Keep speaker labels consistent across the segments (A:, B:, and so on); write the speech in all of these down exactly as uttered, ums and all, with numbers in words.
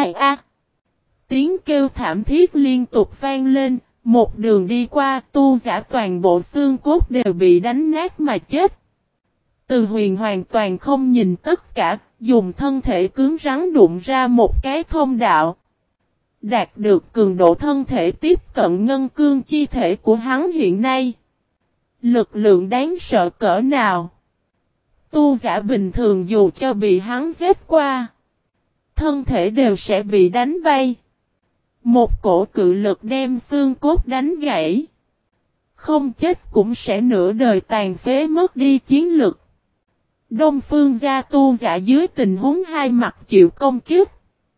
A: ai a. Tiếng kêu thảm thiết liên tục vang lên, một đường đi qua tu giả toàn bộ xương cốt đều bị đánh nát mà chết. Từ Huyền hoàn toàn không nhìn tất cả, dùng thân thể cứng rắn đụng ra một cái thông đạo. Đạt được cường độ thân thể tiếp cận ngân cương chi thể của hắn hiện nay. Lực lượng đáng sợ cỡ nào. Tu giả bình thường dù cho bị hắn giết qua, thân thể đều sẽ bị đánh bay. Một cổ cự lực đem xương cốt đánh gãy. Không chết cũng sẽ nửa đời tàn phế mất đi chiến lực. Đông Phương gia tu giả dưới tình huống hai mặt chịu công kích,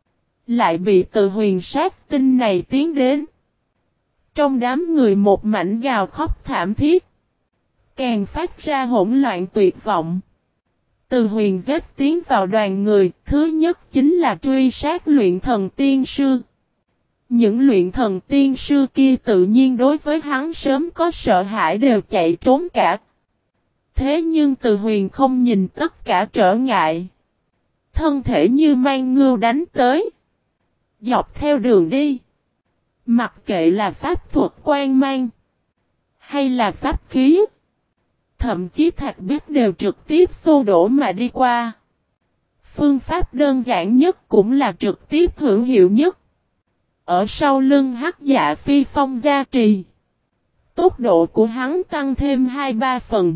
A: lại bị Từ Huyền sát tinh này tiến đến. Trong đám người một mảnh gào khóc thảm thiết, càng phát ra hỗn loạn tuyệt vọng. Từ Huyền giết tiến vào đoàn người, thứ nhất chính là truy sát luyện thần tiên sư. Những luyện thần tiên sư kia tự nhiên đối với hắn sớm có sợ hãi đều chạy trốn cả. Thế nhưng Từ Huyền không nhìn tất cả trở ngại. Thân thể như mang ngưu đánh tới. Dọc theo đường đi. Mặc kệ là pháp thuật quan mang, hay là pháp khí, thậm chí thạch biết đều trực tiếp xô đổ mà đi qua. Phương pháp đơn giản nhất cũng là trực tiếp hữu hiệu nhất. Ở sau lưng Hắc Dạ Phi Phong gia trì, tốc độ của hắn tăng thêm hai ba phần.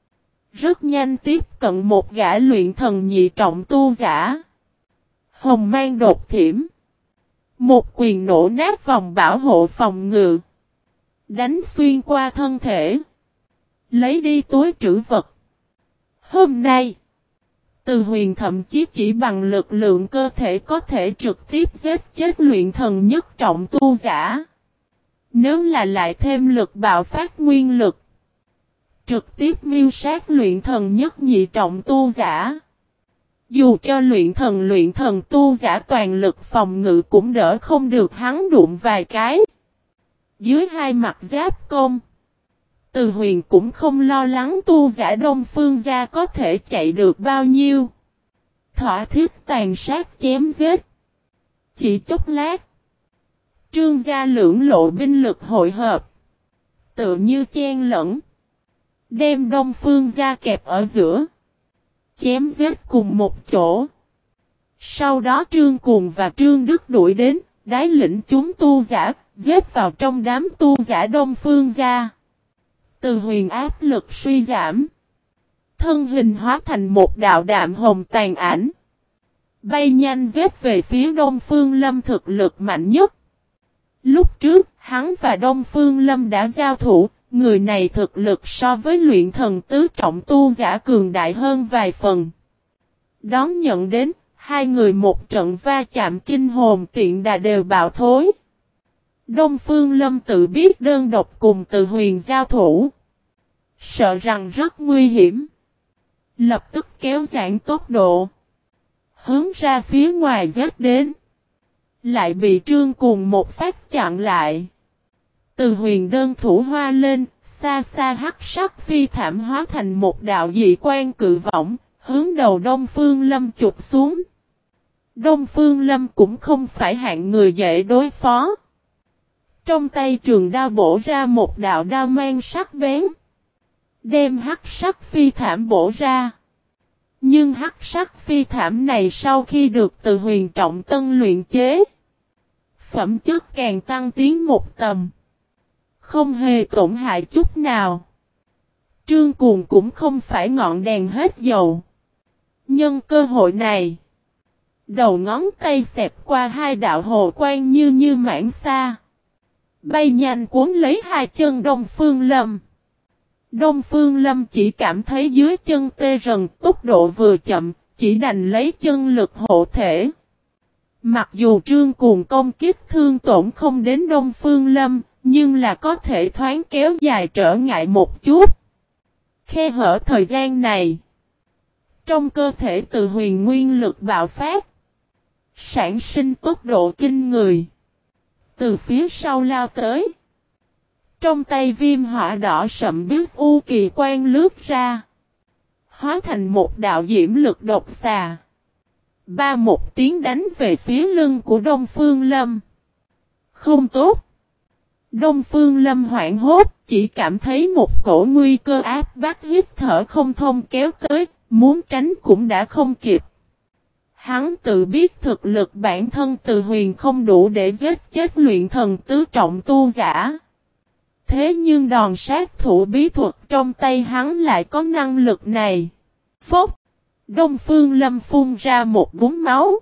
A: Rất nhanh tiếp cận một gã luyện thần nhị trọng tu giả. Hồng mang đột thiểm. Một quyền nổ nát vòng bảo hộ phòng ngự. Đánh xuyên qua thân thể. Lấy đi túi trữ vật. Hôm nay, Từ Huyền thậm chí chỉ bằng lực lượng cơ thể có thể trực tiếp giết chết luyện thần nhất trọng tu giả. Nếu là lại thêm lực bạo phát nguyên lực, trực tiếp miêu sát luyện thần nhất nhị trọng tu giả. Dù cho luyện thần luyện thần tu giả toàn lực phòng ngự cũng đỡ không được hắn đụng vài cái. Dưới hai mặt giáp công, Từ Huyền cũng không lo lắng tu giả Đông Phương gia có thể chạy được bao nhiêu. Thỏa thiết tàn sát chém giết. Chỉ chốc lát, Trương gia lưỡng lộ binh lực hội hợp, tự như chen lẫn, đem Đông Phương gia kẹp ở giữa, chém giết cùng một chỗ. Sau đó Trương Cuồng và Trương Đức đuổi đến, đái lĩnh chúng tu giả, giết vào trong đám tu giả Đông Phương gia. Từ Huyền áp lực suy giảm, thân hình hóa thành một đạo đạm hồng tàn ảnh, bay nhanh giết về phía Đông Phương Lâm thực lực mạnh nhất. Lúc trước, hắn và Đông Phương Lâm đã giao thủ, người này thực lực so với luyện thần tứ trọng tu giả cường đại hơn vài phần. Đón nhận đến, hai người một trận va chạm kinh hồn tiện đà đều bạo thối. Đông Phương Lâm tự biết đơn độc cùng Từ Huyền giao thủ, sợ rằng rất nguy hiểm. Lập tức kéo giãn tốc độ, hướng ra phía ngoài giết đến. Lại bị Trương Cuồng một phát chặn lại. Từ Huyền đơn thủ hoa lên, xa xa hắc sắc phi thảm hóa thành một đạo dị quan cự võng, hướng đầu Đông Phương Lâm chụp xuống. Đông Phương Lâm cũng không phải hạng người dễ đối phó. Trong tay trường đao bổ ra một đạo đao mang sắc bén, đem hắc sắc phi thảm bổ ra. Nhưng hắc sắc phi thảm này sau khi được Từ Huyền trọng tân luyện chế, phẩm chất càng tăng tiến một tầm, không hề tổn hại chút nào. Trương Cuồng cũng không phải ngọn đèn hết dầu. Nhân cơ hội này, đầu ngón tay xẹp qua hai đạo hồ quang như như mãng xa, bay nhanh cuốn lấy hai chân Đông Phương Lâm. Đông Phương Lâm chỉ cảm thấy dưới chân tê rần, tốc độ vừa chậm, chỉ đành lấy chân lực hộ thể. Mặc dù Trương Cuồng công kích thương tổn không đến Đông Phương Lâm, nhưng là có thể thoáng kéo dài trở ngại một chút. Khe hở thời gian này, trong cơ thể Từ Huyền nguyên lực bạo phát, sản sinh tốc độ kinh người. Từ phía sau lao tới, trong tay viêm hỏa đỏ sậm biết u kỳ quan lướt ra, hóa thành một đạo diễm lực độc xà, Ba một tiếng đánh về phía lưng của Đông Phương Lâm. Không tốt. Đông Phương Lâm hoảng hốt, chỉ cảm thấy một cổ nguy cơ áp bách hít thở không thông kéo tới, muốn tránh cũng đã không kịp. Hắn tự biết thực lực bản thân Từ Huyền không đủ để giết chết luyện thần tứ trọng tu giả. Thế nhưng đòn sát thủ bí thuật trong tay hắn lại có năng lực này. Phốc! Đông Phương Lâm phun ra một búng máu.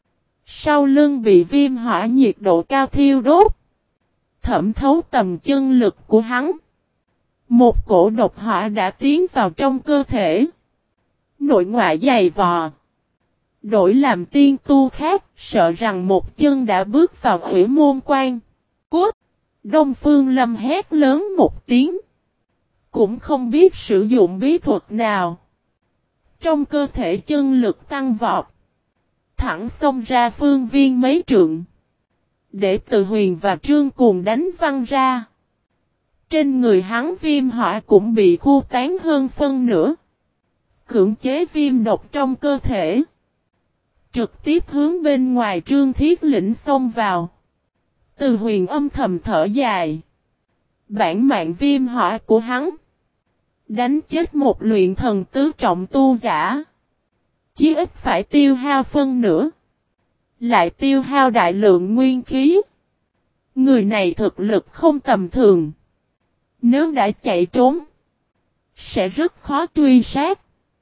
A: Sau lưng bị viêm hỏa nhiệt độ cao thiêu đốt. Thẩm thấu tầm chân lực của hắn. Một cổ độc hỏa đã tiến vào trong cơ thể. Nội ngoại dày vò. Đổi làm tiên tu khác, sợ rằng một chân đã bước vào Hủy Môn Quan. Cút! Đông Phương Lâm hét lớn một tiếng. Cũng không biết sử dụng bí thuật nào. Trong cơ thể chân lực tăng vọt. Thẳng xông ra phương viên mấy trượng. Để Từ Huyền và Trương Cuồng đánh văng ra. Trên người hắn viêm hỏa cũng bị khu tán hơn phân nửa. Cưỡng chế viêm độc trong cơ thể. Trực tiếp hướng bên ngoài Trương Thiết Lĩnh xông vào. Từ Huyền âm thầm thở dài. Bản mạng viêm hỏa của hắn. Đánh chết một luyện thần tứ trọng tu giả. Chí ít phải tiêu hao phân nửa. Lại tiêu hao đại lượng nguyên khí. Người này thực lực không tầm thường. Nếu đã chạy trốn. Sẽ rất khó truy sát.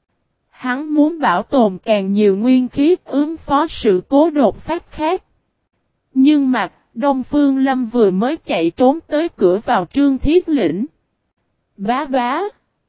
A: Hắn muốn bảo tồn càng nhiều nguyên khí ứng phó sự cố đột phát khác. Nhưng mà Đông Phương Lâm vừa mới chạy trốn tới cửa vào Trương Thiết Lĩnh. Bá bá.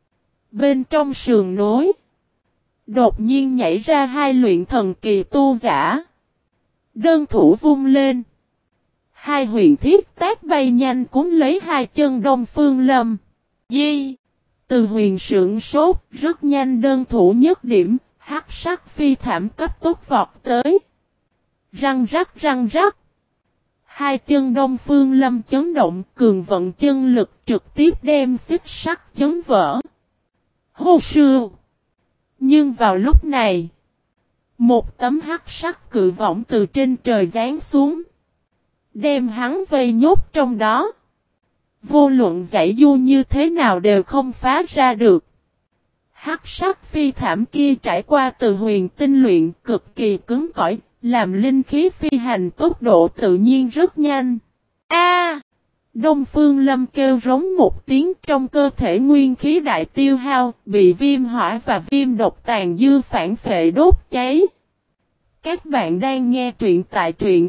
A: Bên trong sườn nối. Đột nhiên nhảy ra hai luyện thần kỳ tu giả. Đơn thủ vung lên. Hai huyền thiết tác bay nhanh cuốn lấy hai chân Đông Phương Lâm. Di. Từ Huyền sưởng sốt, rất nhanh đơn thủ nhất điểm, hắc sắc phi thảm cấp tốc vọt tới. Răng rắc răng rắc. Hai chân Đông Phương Lâm chấn động, cường vận chân lực trực tiếp đem xích sắt chấn vỡ. Hô sư. Nhưng vào lúc này, một tấm hắc sắc cự võng từ trên trời giáng xuống. Đem hắn vây nhốt trong đó. Vô luận giải du như thế nào đều không phá ra được. Hắc sắc phi thảm kia trải qua Từ Huyền tinh luyện cực kỳ cứng cỏi, làm linh khí phi hành tốc độ tự nhiên rất nhanh. A! Đông Phương Lâm kêu rống một tiếng, trong cơ thể nguyên khí đại tiêu hao, bị viêm hỏa và viêm độc tàn dư phản phệ đốt cháy. Các bạn đang nghe truyện tại truyện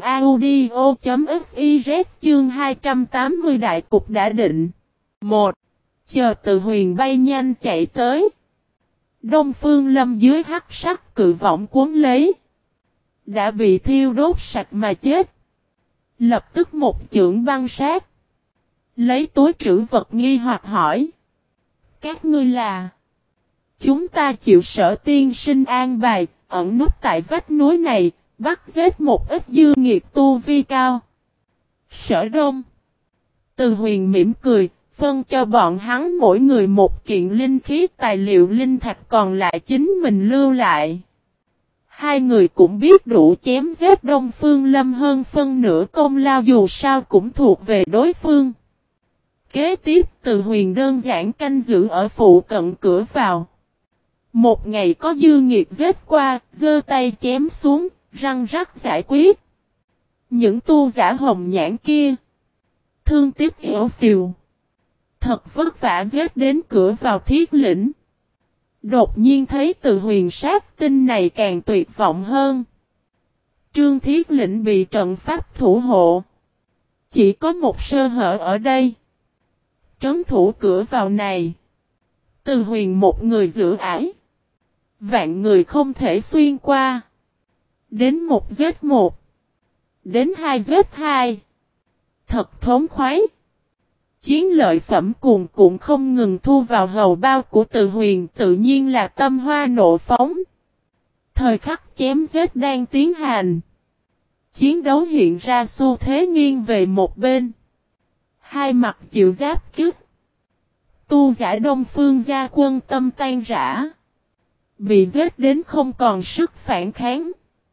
A: audio.fiz chương hai trăm tám mươi đại cục đã định. một. Chờ Từ Huyền bay nhanh chạy tới. Đông Phương Lâm dưới hắc sắc cự võng cuốn lấy. Đã bị thiêu đốt sạch mà chết. Lập tức một chưởng băng sát. Lấy túi trữ vật nghi hoặc hỏi. Các ngươi là. Chúng ta chịu Sở tiên sinh an bài. Ẩn nút tại vách núi này, bắt giết một ít dư nghiệt tu vi cao. Sở Đông. Từ Huyền mỉm cười, phân cho bọn hắn mỗi người một kiện linh khí tài liệu linh thạch còn lại chính mình lưu lại. Hai người cũng biết đủ chém giết Đông Phương Lâm hơn phân nửa công lao dù sao cũng thuộc về đối phương. Kế tiếp Từ Huyền đơn giản canh giữ ở phụ cận cửa vào. Một ngày có dư nghiệt giết qua, giơ tay chém xuống, răng rắc giải quyết. Những tu giả hồng nhãn kia. Thương tiếc yếu xìu. Thật vất vả giết đến cửa vào Thiết Lĩnh. Đột nhiên thấy Từ Huyền sát tinh này càng tuyệt vọng hơn. Trương Thiết Lĩnh bị trận pháp thủ hộ. Chỉ có một sơ hở ở đây. Trấn thủ cửa vào này. Từ Huyền một người giữ ải. Vạn người không thể xuyên qua. Đến một giết một. Đến hai giết hai. Thật thống khoái. Chiến lợi phẩm cuồn cuộn không ngừng thu vào hầu bao của Từ Huyền, tự nhiên là tâm hoa nộ phóng. Thời khắc chém giết đang tiến hành. Chiến đấu hiện ra xu thế nghiêng về một bên. Hai mặt chịu giáp kích. Tu giả Đông Phương gia quân tâm tan rã. Bị giết đến không còn sức phản kháng.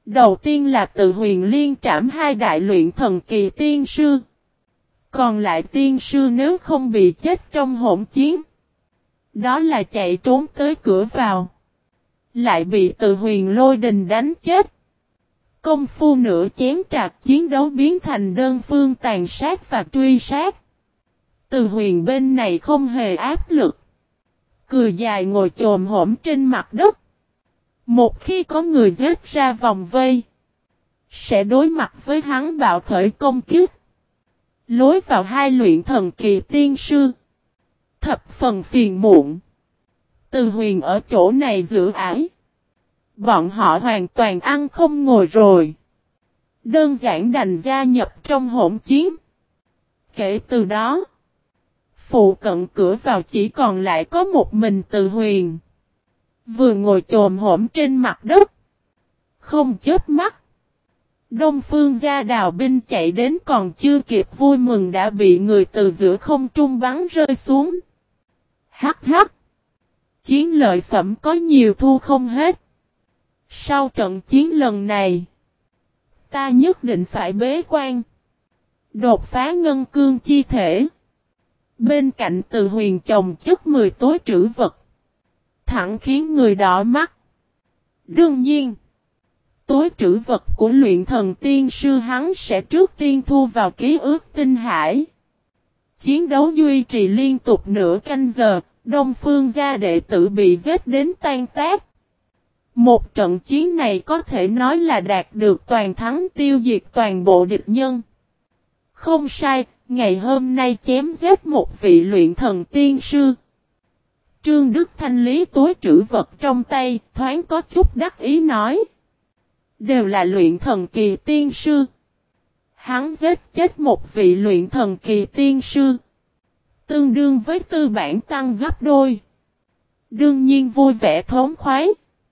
A: Đầu tiên là Từ Huyền liên trảm hai đại luyện thần kỳ tiên sư. Còn lại tiên sư nếu không bị chết trong hỗn chiến, đó là chạy trốn tới cửa vào, lại bị Từ Huyền lôi đình đánh chết. Công phu nửa chén trạc chiến đấu biến thành đơn phương tàn sát và truy sát. Từ Huyền bên này không hề áp lực, cười dài ngồi chồm hổm trên mặt đất. Một khi có người giết ra vòng vây, sẽ đối mặt với hắn bạo khởi công kích. Lối vào hai luyện thần kỳ tiên sư, thập phần phiền muộn. Từ Huyền ở chỗ này giữ ải, bọn họ hoàn toàn ăn không ngồi rồi. Đơn giản đành gia nhập trong hỗn chiến. Kể từ đó, phụ cận cửa vào chỉ còn lại có một mình Từ Huyền. Vừa ngồi chồm hổm trên mặt đất, không chớp mắt. Đông Phương Gia đào binh chạy đến còn chưa kịp vui mừng đã bị người từ giữa không trung bắn rơi xuống. Hắc hắc! Chiến lợi phẩm có nhiều thu không hết. Sau trận chiến lần này, ta nhất định phải bế quan, đột phá ngân cương chi thể. Bên cạnh Từ Huyền chồng chất mười túi trữ vật, thẳng khiến người đỏ mắt. Đương nhiên, túi trữ vật của luyện thần tiên sư hắn sẽ trước tiên thu vào ký ức tinh hải. Chiến đấu duy trì liên tục nửa canh giờ, Đông Phương Gia đệ tử bị giết đến tan tác. Một trận chiến này có thể nói là đạt được toàn thắng, tiêu diệt toàn bộ địch nhân. Không sai, ngày hôm nay chém giết một vị luyện thần tiên sư. Trương Đức thanh lý túi trữ vật trong tay, thoáng có chút đắc ý nói. Đều là luyện thần kỳ tiên sư. Hắn giết chết một vị luyện thần kỳ tiên sư, tương đương với tư bản tăng gấp đôi. Đương nhiên vui vẻ thống khoái.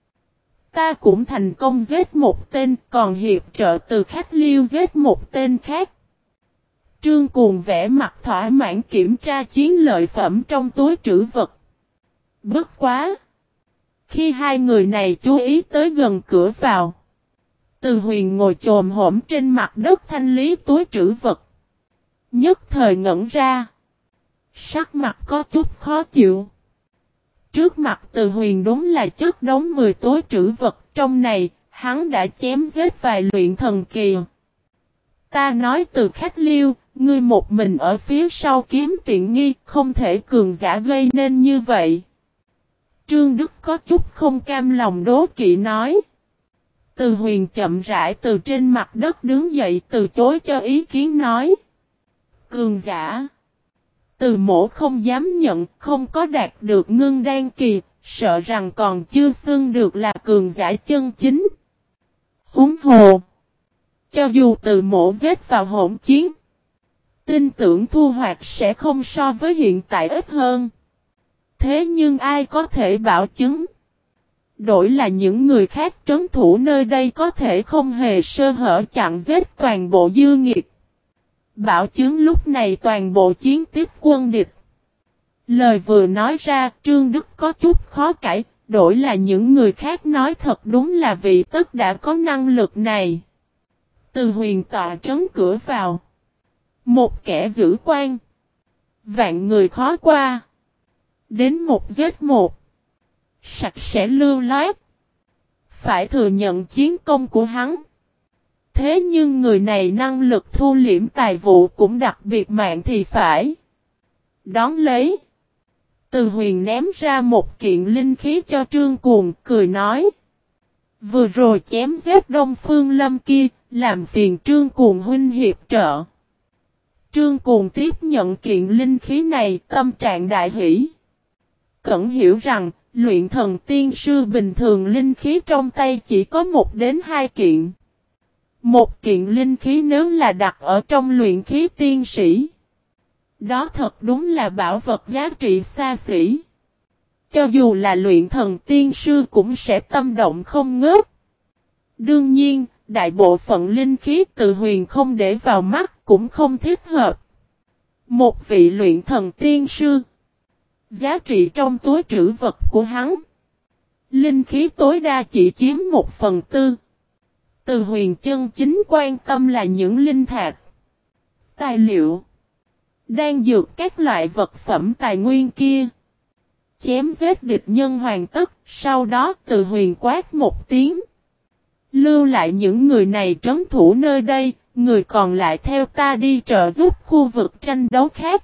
A: Ta cũng thành công giết một tên, còn hiệp trợ Từ Khách Liêu giết một tên khác. Trương Cuồng vẽ mặt thỏa mãn kiểm tra chiến lợi phẩm trong túi trữ vật. Bất quá! Khi hai người này chú ý tới gần cửa vào, Từ Huyền ngồi chồm hổm trên mặt đất thanh lý túi trữ vật. Nhất thời ngẩn ra. Sắc mặt có chút khó chịu. Trước mặt Từ Huyền đúng là chất đống mười túi trữ vật, trong này, hắn đã chém giết vài luyện thần kỳ. Ta nói Từ Khách Liêu, ngươi một mình ở phía sau kiếm tiện nghi, không thể cường giả gây nên như vậy. Trương Đức có chút không cam lòng đố kỵ nói. Từ Huyền chậm rãi từ trên mặt đất đứng dậy từ chối cho ý kiến nói. Cường giả. Từ mổ không dám nhận, không có đạt được ngưng đan kỳ, sợ rằng còn chưa xưng được là cường giả chân chính. Húng hồ. Cho dù từ mổ giết vào hỗn chiến, tin tưởng thu hoạch sẽ không so với hiện tại ít hơn. Thế nhưng ai có thể bảo chứng? Đổi là những người khác trấn thủ nơi đây có thể không hề sơ hở chặn giết toàn bộ dư nghiệt. Bảo chứng lúc này toàn bộ chiến tiếp quân địch. Lời vừa nói ra, Trương Đức có chút khó cãi, đổi là những người khác nói thật đúng là vị tất đã có năng lực này. Từ Huyền tọa trấn cửa vào. Một kẻ giữ quan. Vạn người khó qua. Đến một giết một. Sạch sẽ lưu loát. Phải thừa nhận chiến công của hắn. Thế nhưng người này năng lực thu liễm tài vụ cũng đặc biệt mạnh thì phải. Đón lấy. Từ Huyền ném ra một kiện linh khí cho Trương Cuồng, cười nói. Vừa rồi chém giết Đông Phương Lâm kia, làm phiền Trương Cuồng huynh hiệp trợ. Trương Cuồng tiếp nhận kiện linh khí này, tâm trạng đại hỷ. Cẩn hiểu rằng, luyện thần tiên sư bình thường linh khí trong tay chỉ có một đến hai kiện. Một kiện linh khí nếu là đặt ở trong luyện khí tiên sĩ, đó thật đúng là bảo vật giá trị xa xỉ. Cho dù là luyện thần tiên sư cũng sẽ tâm động không ngớt. Đương nhiên, đại bộ phận linh khí Từ Huyền không để vào mắt cũng không thích hợp. Một vị luyện thần tiên sư, giá trị trong túi trữ vật của hắn, linh khí tối đa chỉ chiếm một phần tư. Từ Huyền chân chính quan tâm là những linh thạch, tài liệu, đan dược các loại vật phẩm tài nguyên kia. Chém giết địch nhân hoàn tất, sau đó Từ Huyền quát một tiếng. Lưu lại những người này trấn thủ nơi đây, người còn lại theo ta đi trợ giúp khu vực tranh đấu khác.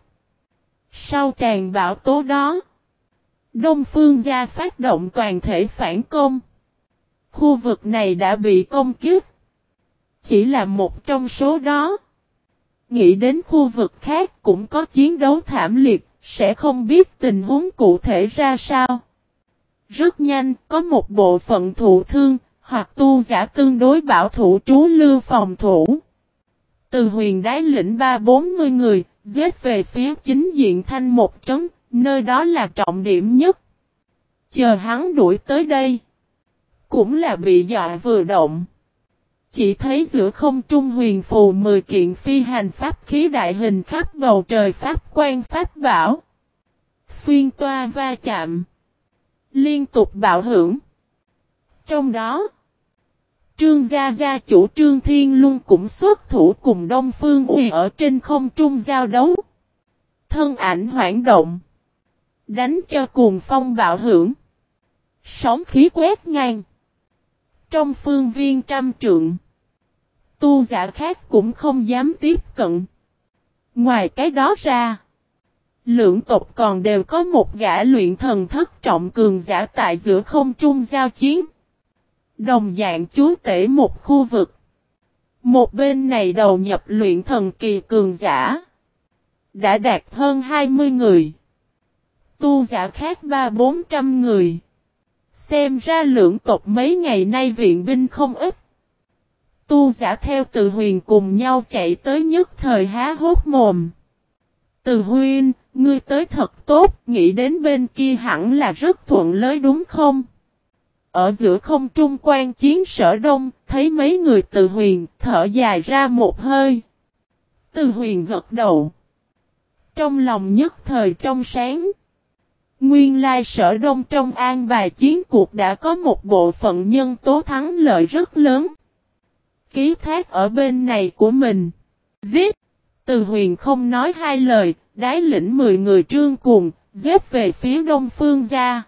A: Sau tràn bão tố đó, Đông Phương gia phát động toàn thể phản công. Khu vực này đã bị công kích. Chỉ là một trong số đó. Nghĩ đến khu vực khác cũng có chiến đấu thảm liệt, sẽ không biết tình huống cụ thể ra sao. Rất nhanh, có một bộ phận thụ thương, hoặc tu giả tương đối bảo thủ trú lưu phòng thủ. Từ Huyền đái lĩnh ba bốn mươi người, giết về phía chính diện thanh một trấn, nơi đó là trọng điểm nhất. Chờ hắn đuổi tới đây, cũng là bị dọa vừa động. Chỉ thấy giữa không trung huyền phù mười kiện phi hành pháp khí đại hình khắp bầu trời pháp quan pháp bảo. Xuyên toa va chạm, liên tục bạo hưởng. Trong đó, Trương gia gia chủ Trương Thiên Luân cũng xuất thủ cùng Đông Phương Uy ở trên không trung giao đấu. Thân ảnh hoảng động, đánh cho cuồng phong bạo hưởng. Sóng khí quét ngang. Trong phương viên trăm trượng, tu giả khác cũng không dám tiếp cận. Ngoài cái đó ra, lưỡng tộc còn đều có một gã luyện thần thất trọng cường giả tại giữa không trung giao chiến. Đồng dạng chúa tể một khu vực. Một bên này đầu nhập luyện thần kỳ cường giả, đã đạt hơn hai mươi người. Tu giả khác ba bốn trăm người. Xem ra lưỡng tộc mấy ngày nay viện binh không ít. Tu giả theo Từ Huyền cùng nhau chạy tới nhất thời há hốt mồm. Từ Huynh, ngươi tới thật tốt, nghĩ đến bên kia hẳn là rất thuận lợi đúng không? Ở giữa không trung quan chiến Sở Đông, thấy mấy người Từ Huyền, thở dài ra một hơi. Từ Huyền gật đầu. Trong lòng nhất thời trong sáng. Nguyên lai Sở Đông trong an bài chiến cuộc đã có một bộ phận nhân tố thắng lợi rất lớn. Ký thác ở bên này của mình. Giết! Từ Huyền không nói hai lời, đái lĩnh mười người trương cuồng, giết về phía Đông Phương gia.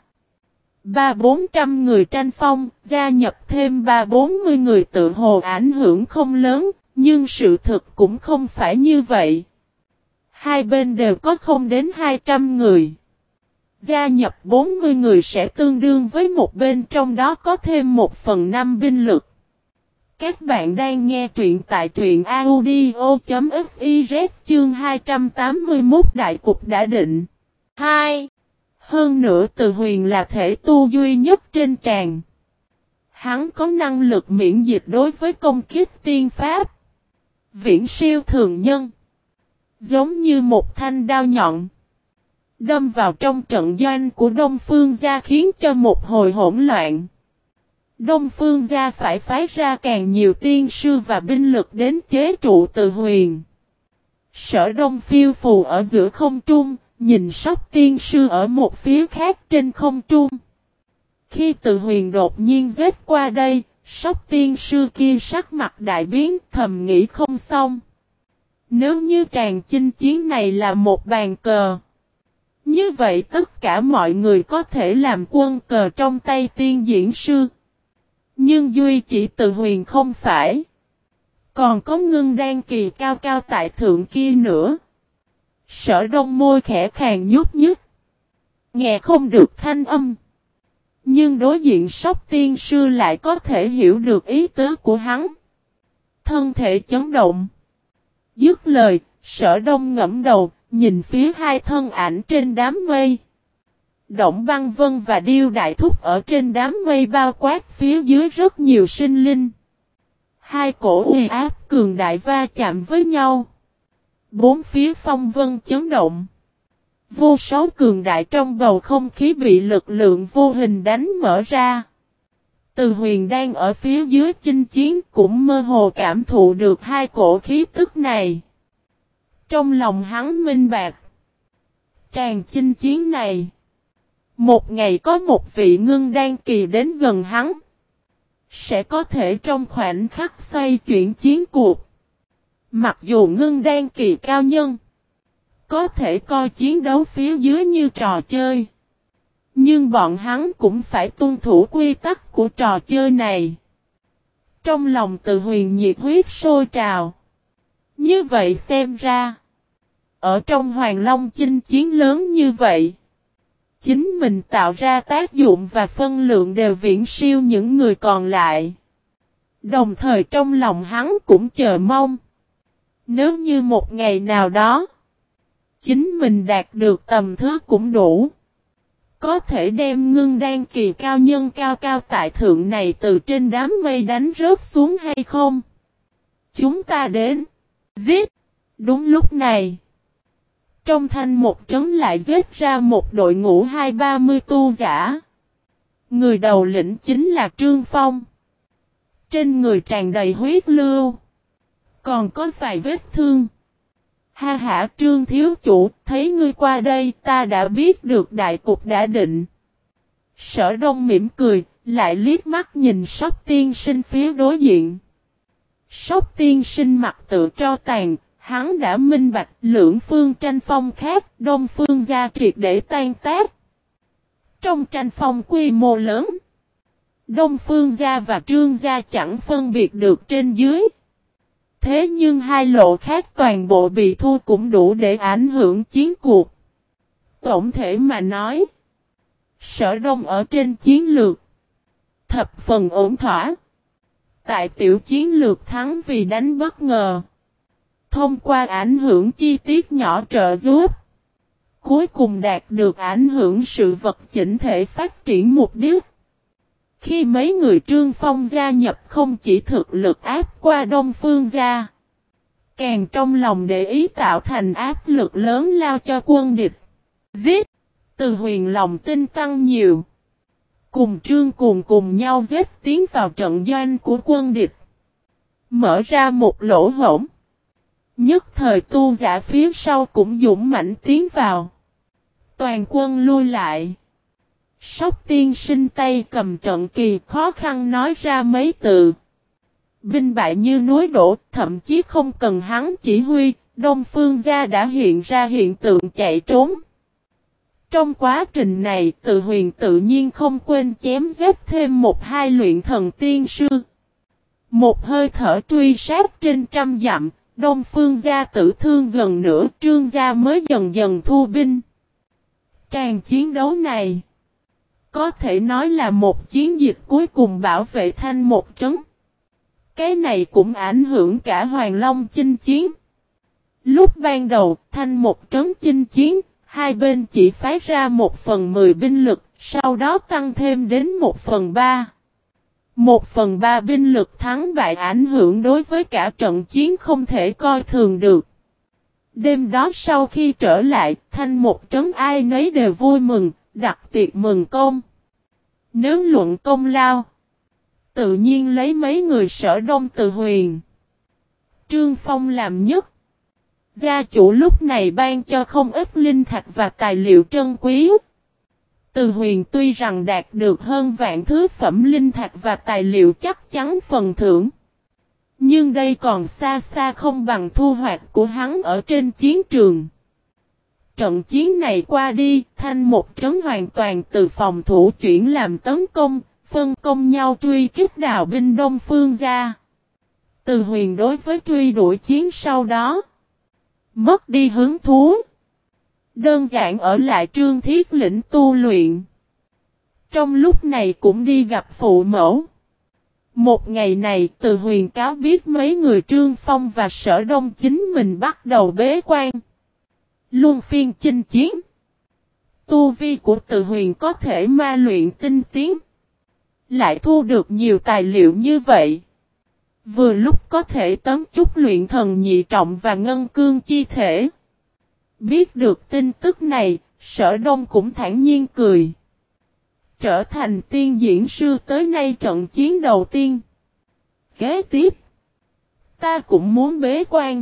A: Ba bốn trăm người tranh phong, gia nhập thêm ba bốn mươi người tự hồ ảnh hưởng không lớn, nhưng sự thực cũng không phải như vậy. Hai bên đều có không đến hai trăm người. Gia nhập bốn mươi người sẽ tương đương với một bên trong đó có thêm một phần năm binh lực. Các bạn đang nghe truyện tại truyện audio.fiz chương hai trăm tám mươi mốt đại cục đã định. hai. Hơn nữa Từ Huyền là thể tu duy nhất trên tràng. Hắn có năng lực miễn dịch đối với công kích tiên pháp. Viễn siêu thường nhân. Giống như một thanh đao nhọn. Đâm vào trong trận doanh của Đông Phương gia khiến cho một hồi hỗn loạn. Đông Phương gia phải phái ra càng nhiều tiên sư và binh lực đến chế trụ Từ Huyền. Sở Đông phiêu phù ở giữa không trung, nhìn Sóc tiên sư ở một phía khác trên không trung. Khi Từ Huyền đột nhiên giết qua đây, Sóc tiên sư kia sắc mặt đại biến, thầm nghĩ không xong. Nếu như tràng chinh chiến này là một bàn cờ, như vậy tất cả mọi người có thể làm quân cờ trong tay tiên diễn sư. Nhưng duy chỉ Từ Huyền không phải. Còn có Ngưng Đan kỳ cao cao tại thượng kia nữa. Sở Đông môi khẽ khàng nhút nhút. Nghe không được thanh âm. Nhưng đối diện Sóc tiên sư lại có thể hiểu được ý tứ của hắn. Thân thể chấn động. Dứt lời, Sở Đông ngẫm đầu, nhìn phía hai thân ảnh trên đám mây. Động Băng Vân và Điêu Đại Thúc ở trên đám mây bao quát phía dưới rất nhiều sinh linh. Hai cổ uy áp cường đại va chạm với nhau. Bốn phía phong vân chấn động. Vô số cường đại trong bầu không khí bị lực lượng vô hình đánh mở ra. Từ Huyền đang ở phía dưới chinh chiến cũng mơ hồ cảm thụ được hai cổ khí tức này. Trong lòng hắn minh bạch. Tràng chinh chiến này. Một ngày có một vị Ngưng Đan kỳ đến gần hắn. sẽ có thể trong khoảnh khắc xoay chuyển chiến cuộc. Mặc dù ngưng đan kỳ cao nhân, có thể coi chiến đấu phía dưới như trò chơi. Nhưng bọn hắn cũng phải tuân thủ quy tắc của trò chơi này. Trong lòng Từ Huyền nhiệt huyết sôi trào. Như vậy xem ra, ở trong Hoàng Long chinh chiến lớn như vậy, chính mình tạo ra tác dụng và phân lượng đều viễn siêu những người còn lại. Đồng thời trong lòng hắn cũng chờ mong. Nếu như một ngày nào đó, chính mình đạt được tầm thứ cũng đủ. Có thể đem ngưng đan kỳ cao nhân cao cao tại thượng này từ trên đám mây đánh rớt xuống hay không? Chúng ta đến. Giết. Đúng lúc này, trong thanh một trấn lại giết ra một đội ngũ hai ba mươi tu giả. Người đầu lĩnh chính là Trương Phong. Trên người tràn đầy huyết lưu. Còn có vài vết thương. Ha hả Trương thiếu chủ, thấy ngươi qua đây ta đã biết được đại cục đã định. Sở Đông mỉm cười, lại liếc mắt nhìn Sóc tiên sinh phía đối diện. Sóc tiên sinh mặt tự tro tàn, hắn đã minh bạch lưỡng phương tranh phong khác, Đông phương gia triệt để tan tác. Trong tranh phong quy mô lớn, Đông phương gia và Trương gia chẳng phân biệt được trên dưới. Thế nhưng hai lộ khác toàn bộ bị thua cũng đủ để ảnh hưởng chiến cuộc. Tổng thể mà nói, Sở Đông ở trên chiến lược thập phần ổn thỏa. Tại tiểu chiến lược thắng vì đánh bất ngờ. Thông qua ảnh hưởng chi tiết nhỏ trợ giúp, cuối cùng đạt được ảnh hưởng sự vật chỉnh thể phát triển mục đích. Khi mấy người Trương Phong gia nhập không chỉ thực lực áp qua Đông Phương gia, càng trong lòng để ý tạo thành áp lực lớn lao cho quân địch. Giết! Từ Huyền lòng tin tăng nhiều. Cùng Trương Cuồng cùng nhau giết tiến vào trận doanh của quân địch. Mở ra một lỗ hổng. Nhất thời tu giả phía sau cũng dũng mãnh tiến vào. Toàn quân lui lại. Sóc tiên sinh tay cầm trận kỳ khó khăn nói ra mấy từ. Binh bại như núi đổ, thậm chí không cần hắn chỉ huy, Đông Phương gia đã hiện ra hiện tượng chạy trốn. Trong quá trình này, Từ Huyền tự nhiên không quên chém giết thêm một hai luyện thần tiên sư. Một hơi thở truy sát trên trăm dặm, Đông Phương gia tử thương gần nửa, Trương gia mới dần dần thu binh. Tràn chiến đấu này, có thể nói là một chiến dịch cuối cùng bảo vệ thanh một trấn. Cái này cũng ảnh hưởng cả Hoàng Long chinh chiến. Lúc ban đầu, thanh một trấn chinh chiến, hai bên chỉ phái ra một phần mười binh lực, sau đó tăng thêm đến một phần ba. Một phần ba binh lực thắng bại ảnh hưởng đối với cả trận chiến không thể coi thường được. Đêm đó sau khi trở lại, thanh một trấn ai nấy đều vui mừng, đặt tiệc mừng công. Nếu luận công lao, tự nhiên lấy mấy người Sở Đông Từ Huyền, Trương Phong làm nhất. Gia chủ lúc này ban cho không ít linh thạch và tài liệu trân quý. Từ Huyền tuy rằng đạt được hơn vạn thứ phẩm linh thạch và tài liệu chắc chắn phần thưởng. Nhưng đây còn xa xa không bằng thu hoạch của hắn ở trên chiến trường. Trận chiến này qua đi, thanh một trấn hoàn toàn từ phòng thủ chuyển làm tấn công, phân công nhau truy kích đào binh Đông Phương gia. Từ Huyền đối với truy đuổi chiến sau đó, mất đi hứng thú. Đơn giản ở lại Trương Thiết lĩnh tu luyện. Trong lúc này cũng đi gặp phụ mẫu. Một ngày này Từ Huyền cáo biết mấy người Trương Phong và Sở Đông chính mình bắt đầu bế quan. Luân phiên chinh chiến. Tu vi của Từ Huyền có thể ma luyện tinh tiến. Lại thu được nhiều tài liệu như vậy. Vừa lúc có thể tấm chút luyện thần nhị trọng và ngân cương chi thể. Biết được tin tức này, Sở Đông cũng thản nhiên cười. Trở thành tiên diễn sư tới nay trận chiến đầu tiên. Kế tiếp, ta cũng muốn bế quan.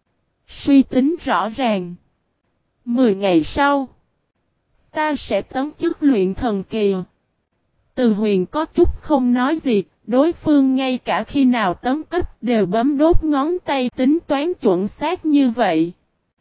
A: Suy tính rõ ràng. Mười ngày sau, ta sẽ tấn chức luyện thần kỳ. Từ Huyền có chút không nói gì, đối phương ngay cả khi nào tấn cấp đều bấm đốt ngón tay tính toán chuẩn xác như vậy.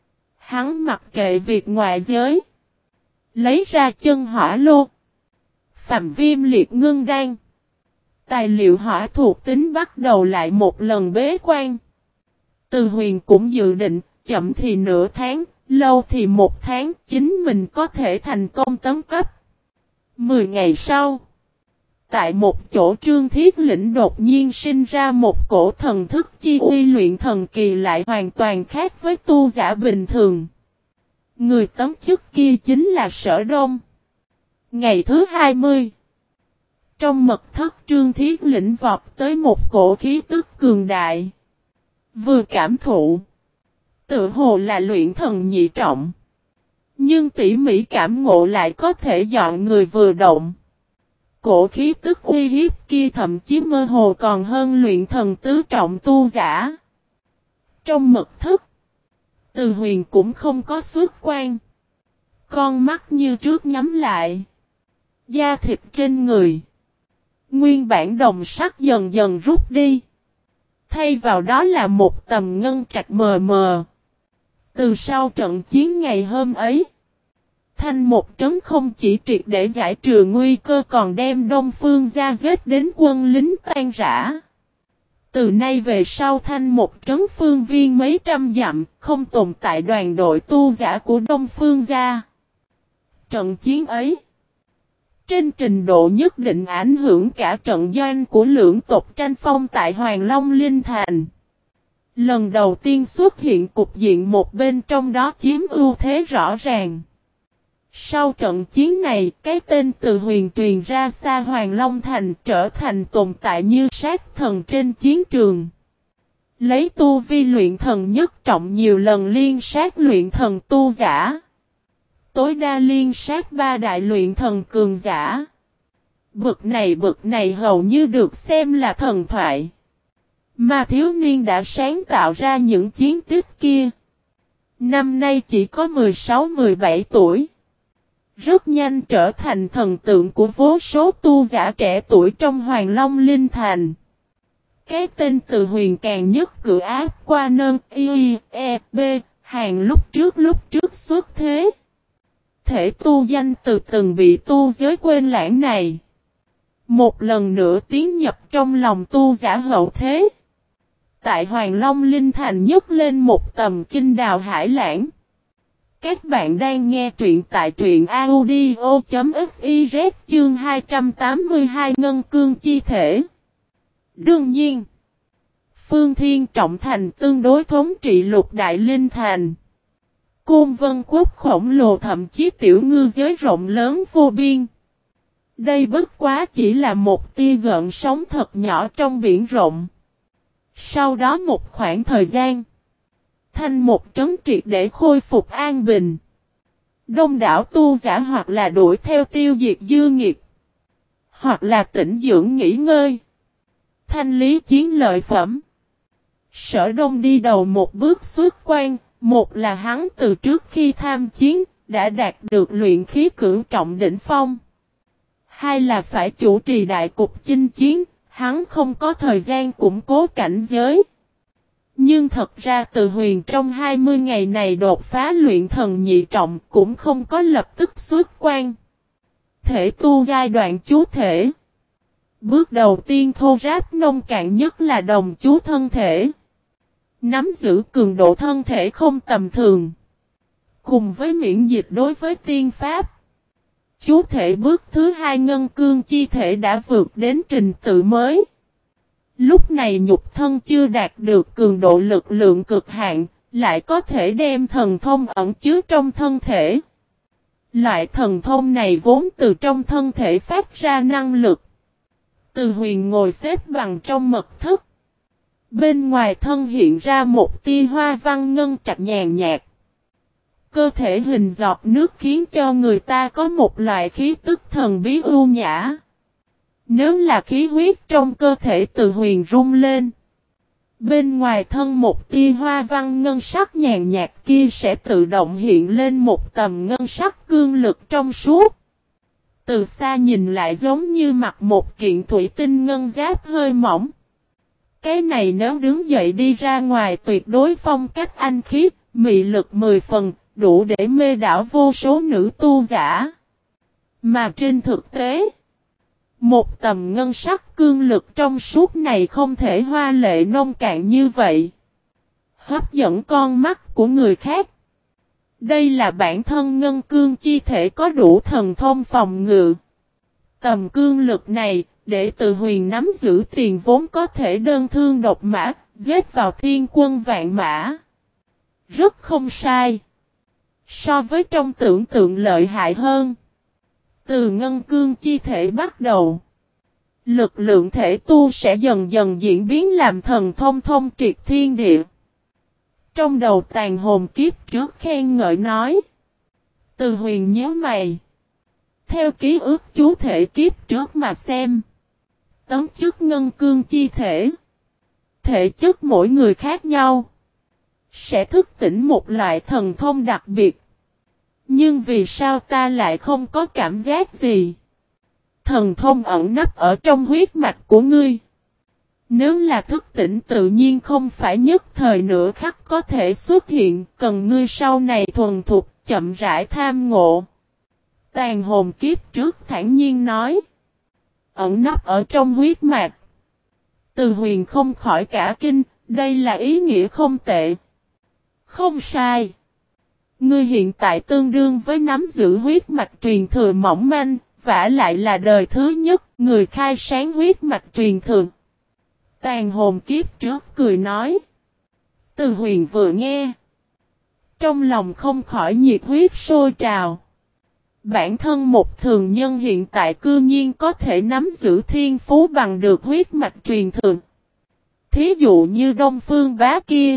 A: Hắn mặc kệ việc ngoại giới. Lấy ra chân hỏa lô. Phạm viêm liệt ngưng đan. Tài liệu hỏa thuộc tính bắt đầu lại một lần bế quan. Từ Huyền cũng dự định, chậm thì nửa tháng, lâu thì một tháng, chính mình có thể thành công tấn cấp. Mười ngày sau, tại một chỗ Trương Thiết Lĩnh đột nhiên sinh ra một cổ thần thức chi uy luyện thần kỳ lại hoàn toàn khác với tu giả bình thường. Người tấn chức kia chính là Sở Đông. Ngày thứ hai mươi, trong mật thất Trương Thiết Lĩnh vọt tới một cổ khí tức cường đại. Vừa cảm thụ, tự hồ là luyện thần nhị trọng. Nhưng tỉ mỉ cảm ngộ lại có thể dọn người vừa động. Cổ khí tức uy hiếp kia thậm chí mơ hồ còn hơn luyện thần tứ trọng tu giả. Trong mật thất, Từ Huyền cũng không có xuất quan. Con mắt như trước nhắm lại. Da thịt trên người. Nguyên bản đồng sắc dần dần rút đi. Thay vào đó là một tầm ngân trạch mờ mờ. Từ sau trận chiến ngày hôm ấy, Thanh một trấn không chỉ triệt để giải trừ nguy cơ còn đem Đông Phương gia giết đến quân lính tan rã. Từ nay về sau Thanh một trấn phương viên mấy trăm dặm, không tồn tại đoàn đội tu giả của Đông Phương gia. Trận chiến ấy, trên trình độ nhất định ảnh hưởng cả trận doanh của lưỡng tộc tranh phong tại Hoàng Long Linh Thành. Lần đầu tiên xuất hiện cục diện một bên trong đó chiếm ưu thế rõ ràng. Sau trận chiến này, cái tên Từ Huyền truyền ra xa Hoàng Long Thành trở thành tồn tại như sát thần trên chiến trường. Lấy tu vi luyện thần nhất trọng nhiều lần liên sát luyện thần tu giả. Tối đa liên sát ba đại luyện thần cường giả. Bực này bực này hầu như được xem là thần thoại. Mà thiếu niên đã sáng tạo ra những chiến tích kia. Năm nay chỉ có mười sáu mười bảy tuổi. Rất nhanh trở thành thần tượng của vô số tu giả trẻ tuổi trong Hoàng Long Linh Thành. Cái tên Từ Huyền càng nhất cử áp qua nơn y e b hàng lúc trước lúc trước xuất thế. Thể tu danh từ từng bị tu giới quên lãng này. Một lần nữa tiến nhập trong lòng tu giả hậu thế. Tại Hoàng Long Linh Thành nhấc lên một tầm kinh đào hải lãng. Các bạn đang nghe truyện tại truyện audio.fiz chương hai trăm tám mươi hai Ngân Cương Chi Thể. Đương nhiên, Phương Thiên Trọng Thành tương đối thống trị lục đại linh thành. Côn Vân Quốc khổng lồ thậm chí tiểu ngư giới rộng lớn vô biên. Đây bất quá chỉ là một tia gợn sóng thật nhỏ trong biển rộng. Sau đó một khoảng thời gian, Thanh một trấn triệt để khôi phục an bình. Đông đảo tu giả hoặc là đuổi theo tiêu diệt dư nghiệt, hoặc là tĩnh dưỡng nghỉ ngơi, thanh lý chiến lợi phẩm. Sở Đông đi đầu một bước xuất quan, một là hắn từ trước khi tham chiến, đã đạt được luyện khí cửu trọng đỉnh phong. Hai là phải chủ trì đại cục chinh chiến, hắn không có thời gian củng cố cảnh giới. Nhưng thật ra Từ Huyền trong hai mươi ngày này đột phá luyện thần nhị trọng cũng không có lập tức xuất quan. Thể tu giai đoạn chú thể. Bước đầu tiên thô ráp nông cạn nhất là đồng chú thân thể. Nắm giữ cường độ thân thể không tầm thường. Cùng với miễn dịch đối với tiên pháp. Chú thể bước thứ hai Ngân Cương Chi Thể đã vượt đến trình tự mới. Lúc này nhục thân chưa đạt được cường độ lực lượng cực hạn, lại có thể đem thần thông ẩn chứa trong thân thể. Loại thần thông này vốn từ trong thân thể phát ra năng lực. Từ Huyền ngồi xếp bằng trong mật thất. Bên ngoài thân hiện ra một tia hoa văn ngân trạch nhàn nhạt. Cơ thể hình giọt nước khiến cho người ta có một loại khí tức thần bí ưu nhã. Nếu là khí huyết trong cơ thể Từ Huyền rung lên, bên ngoài thân một tia hoa văn ngân sắc nhàn nhạt kia sẽ tự động hiện lên một tầm ngân sắc cương lực trong suốt. Từ xa nhìn lại giống như mặc một kiện thủy tinh ngân giáp hơi mỏng. Cái này nếu đứng dậy đi ra ngoài tuyệt đối phong cách anh khiết, mị lực mười phần, đủ để mê đảo vô số nữ tu giả. Mà trên thực tế, một tầm ngân sắc cương lực trong suốt này không thể hoa lệ nông cạn như vậy. Hấp dẫn con mắt của người khác. Đây là bản thân ngân cương chi thể có đủ thần thông phòng ngự. Tầm cương lực này, để Từ Huyền nắm giữ tiền vốn có thể đơn thương độc mã, giết vào thiên quân vạn mã. Rất không sai. So với trong tưởng tượng lợi hại hơn. Từ ngân cương chi thể bắt đầu, lực lượng thể tu sẽ dần dần diễn biến làm thần thông thông triệt thiên địa. Trong đầu tàn hồn kiếp trước khen ngợi nói. Từ Huyền nhớ mày. Theo ký ức chú thể kiếp trước mà xem. Tấm chức ngân cương chi thể. Thể chất mỗi người khác nhau. Sẽ thức tỉnh một loại thần thông đặc biệt. Nhưng vì sao ta lại không có cảm giác gì? Thần thông ẩn nấp ở trong huyết mạch của ngươi. Nếu là thức tỉnh tự nhiên không phải nhất thời nửa khắc có thể xuất hiện, cần ngươi sau này thuần thục, chậm rãi tham ngộ. Tàn hồn kiếp trước thản nhiên nói. Ẩn nấp ở trong huyết mạch. Từ Huyền không khỏi cả kinh, đây là ý nghĩa không tệ. Không sai. Ngươi hiện tại tương đương với nắm giữ huyết mạch truyền thừa mỏng manh, vả lại là đời thứ nhất, người khai sáng huyết mạch truyền thừa. Tàn hồn kiếp trước cười nói. Từ Huyền vừa nghe. Trong lòng không khỏi nhiệt huyết sôi trào. Bản thân một thường nhân hiện tại cư nhiên có thể nắm giữ thiên phú bằng được huyết mạch truyền thừa. Thí dụ như Đông Phương Bá kia.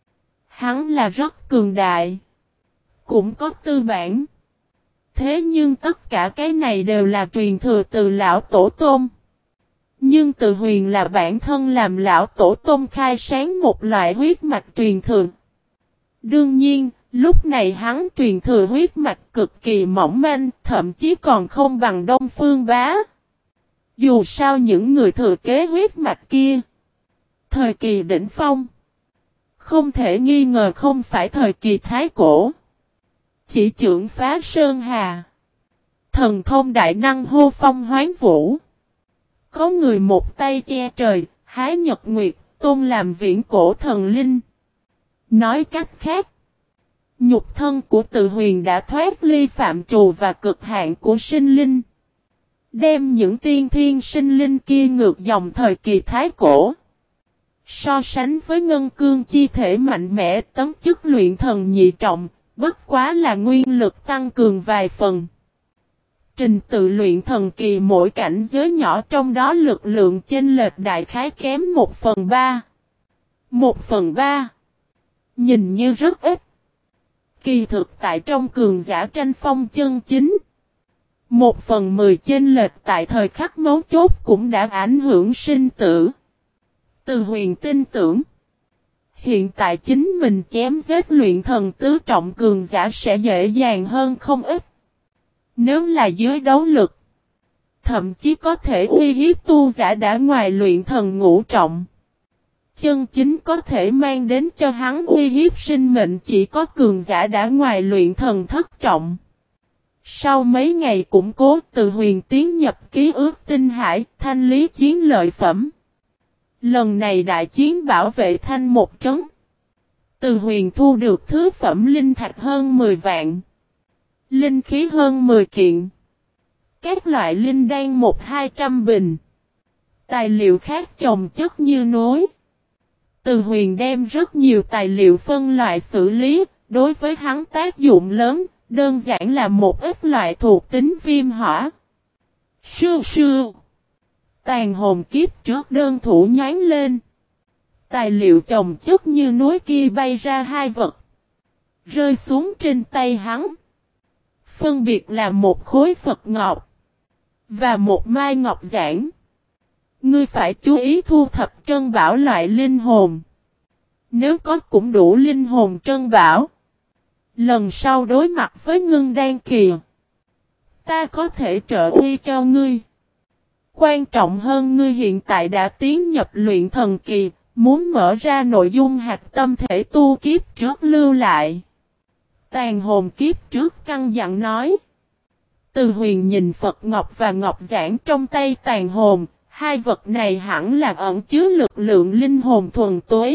A: Hắn là rất cường đại. Cũng có tư bản. Thế nhưng tất cả cái này đều là truyền thừa từ lão tổ tông. Nhưng Từ Huyền là bản thân làm lão tổ tông khai sáng một loại huyết mạch truyền thừa. Đương nhiên, lúc này hắn truyền thừa huyết mạch cực kỳ mỏng manh, thậm chí còn không bằng Đông Phương Bá. Dù sao những người thừa kế huyết mạch kia, thời kỳ đỉnh phong, không thể nghi ngờ không phải thời kỳ thái cổ. Chỉ trưởng phá sơn hà, thần thông đại năng hô phong hoán vũ. Có người một tay che trời, hái nhật nguyệt, tôn làm viễn cổ thần linh. Nói cách khác, nhục thân của Từ Huyền đã thoát ly phạm trù và cực hạn của sinh linh. Đem những tiên thiên sinh linh kia ngược dòng thời kỳ thái cổ. So sánh với ngân cương chi thể mạnh mẽ tấm chức luyện thần nhị trọng, bất quá là nguyên lực tăng cường vài phần. Trình tự luyện thần kỳ mỗi cảnh giới nhỏ trong đó lực lượng chênh lệch đại khái kém một phần ba. Một phần ba. Nhìn như rất ít. Kỳ thực tại trong cường giả tranh phong chân chính. Một phần mười chênh lệch tại thời khắc mấu chốt cũng đã ảnh hưởng sinh tử. Từ Huyền tin tưởng. Hiện tại chính mình chém giết luyện thần tứ trọng cường giả sẽ dễ dàng hơn không ít. Nếu là dưới đấu lực, thậm chí có thể uy hiếp tu giả đã ngoài luyện thần ngũ trọng. Chân chính có thể mang đến cho hắn uy hiếp sinh mệnh chỉ có cường giả đã ngoài luyện thần thất trọng. Sau mấy ngày củng cố, Từ Huyền tiến nhập ký ức tinh hải, thanh lý chiến lợi phẩm. Lần này đại chiến bảo vệ thanh một trấn. Từ Huyền thu được thứ phẩm linh thạch hơn mười vạn. Linh khí hơn mười kiện. Các loại linh đan một hai trăm bình. Tài liệu khác chồng chất như núi. Từ Huyền đem rất nhiều tài liệu phân loại xử lý, đối với hắn tác dụng lớn, đơn giản là một ít loại thuộc tính viêm hỏa. Sưu sưu. Tàn hồn kiếp trước đơn thủ nhánh lên. Tài liệu chồng chất như núi kia bay ra hai vật. Rơi xuống trên tay hắn. Phân biệt là một khối Phật ngọc. Và một mai ngọc giản. Ngươi phải chú ý thu thập trân bảo loại linh hồn. Nếu có cũng đủ linh hồn trân bảo. Lần sau đối mặt với ngưng đan kỳ. Ta có thể trợ uy cho ngươi. Quan trọng hơn ngươi hiện tại đã tiến nhập luyện thần kỳ, muốn mở ra nội dung hạt tâm thể tu kiếp trước lưu lại. Tàn hồn kiếp trước căn dặn nói. Từ Huyền nhìn Phật Ngọc và Ngọc Giản trong tay tàn hồn, hai vật này hẳn là ẩn chứa lực lượng linh hồn thuần túy.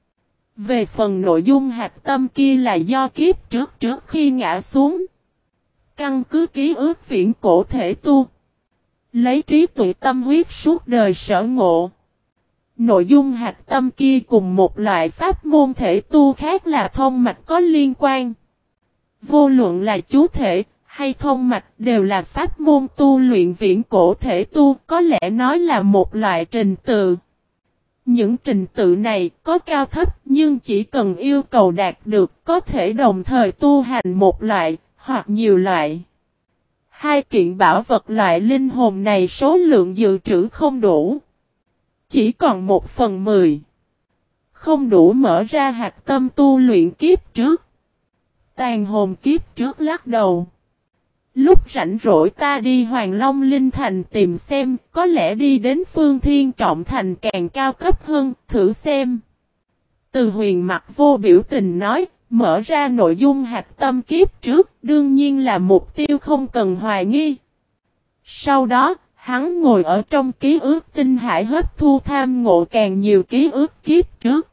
A: Về phần nội dung hạt tâm kia là do kiếp trước trước khi ngã xuống. Căn cứ ký ức viễn cổ thể tu. Lấy trí tuệ tâm huyết suốt đời sở ngộ. Nội dung hạt tâm kia cùng một loại pháp môn thể tu khác là thông mạch có liên quan. Vô luận là chú thể hay thông mạch đều là pháp môn tu luyện viễn cổ thể tu, có lẽ nói là một loại trình tự. Những trình tự này có cao thấp nhưng chỉ cần yêu cầu đạt được có thể đồng thời tu hành một loại hoặc nhiều loại. Hai kiện bảo vật loại linh hồn này số lượng dự trữ không đủ. Chỉ còn một phần mười. Không đủ mở ra hạt tâm tu luyện kiếp trước. Tàn hồn kiếp trước lắc đầu. Lúc rảnh rỗi ta đi Hoàng Long Linh Thành tìm xem, có lẽ đi đến Phương Thiên Trọng Thành càng cao cấp hơn, thử xem. Từ Huyền mặt vô biểu tình nói, mở ra nội dung hạt tâm kiếp trước, đương nhiên là mục tiêu không cần hoài nghi. Sau đó, hắn ngồi ở trong ký ức tinh hải hấp thu tham ngộ càng nhiều ký ức kiếp trước.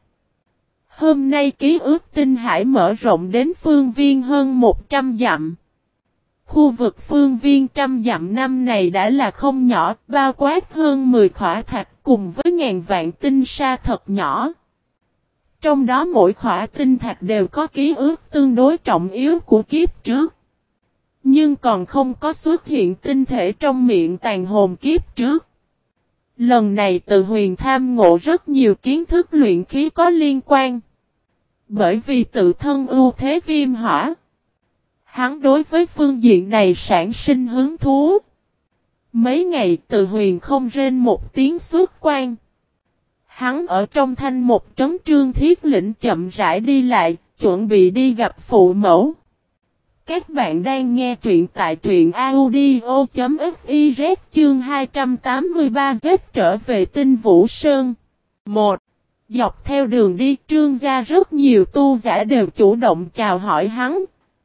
A: Hôm nay ký ức tinh hải mở rộng đến phương viên hơn một trăm dặm. Khu vực phương viên trăm dặm năm này đã là không nhỏ, bao quát hơn mười khỏa thạch cùng với ngàn vạn tinh sa thật nhỏ. Trong đó mỗi khỏa tinh thạch đều có ký ức tương đối trọng yếu của kiếp trước. Nhưng còn không có xuất hiện tinh thể trong miệng tàn hồn kiếp trước. Lần này Từ Huyền tham ngộ rất nhiều kiến thức luyện khí có liên quan. Bởi vì tự thân ưu thế viêm hỏa. Hắn đối với phương diện này sản sinh hứng thú. Mấy ngày Từ Huyền không rên một tiếng xuất quan. Hắn ở trong thanh một trấn Trương Thiết Lĩnh chậm rãi đi lại, chuẩn bị đi gặp phụ mẫu. Các bạn đang nghe truyện tại truyện audio chấm fiz chương hai trăm tám mươi ba giết trở về Tinh Vũ Sơn. một. Dọc theo đường đi Trương gia rất nhiều tu giả đều chủ động chào hỏi hắn.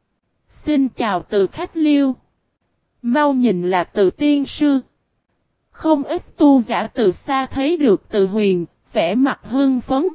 A: Xin chào Từ khách Liêu. Mau nhìn là Từ tiên sư. Không ít tu giả từ xa thấy được Từ Huyền, vẻ mặt hưng phấn.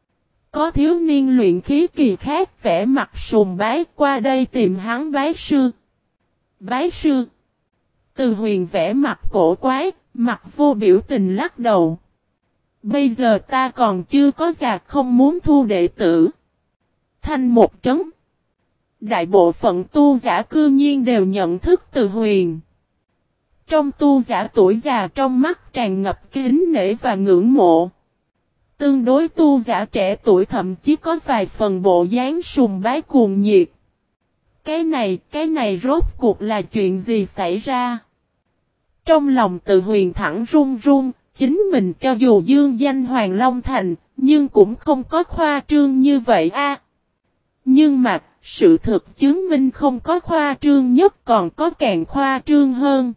A: Có thiếu niên luyện khí kỳ khác vẻ mặt sùng bái qua đây tìm hắn bái sư. Bái sư. Từ Huyền vẻ mặt cổ quái, mặt vô biểu tình lắc đầu. Bây giờ ta còn chưa có già không muốn thu đệ tử. Thanh một trấn. Đại bộ phận tu giả cư nhiên đều nhận thức Từ Huyền. Trong tu giả tuổi già trong mắt tràn ngập kính nể và ngưỡng mộ. Tương đối tu giả trẻ tuổi thậm chí có vài phần bộ dáng sùng bái cuồng nhiệt. Cái này, cái này rốt cuộc là chuyện gì xảy ra? Trong lòng Từ Huyền thẳng run run, chính mình cho dù dương danh Hoàng Long Thành, nhưng cũng không có khoa trương như vậy a. À, nhưng mà, sự thực chứng minh không có khoa trương nhất còn có càng khoa trương hơn.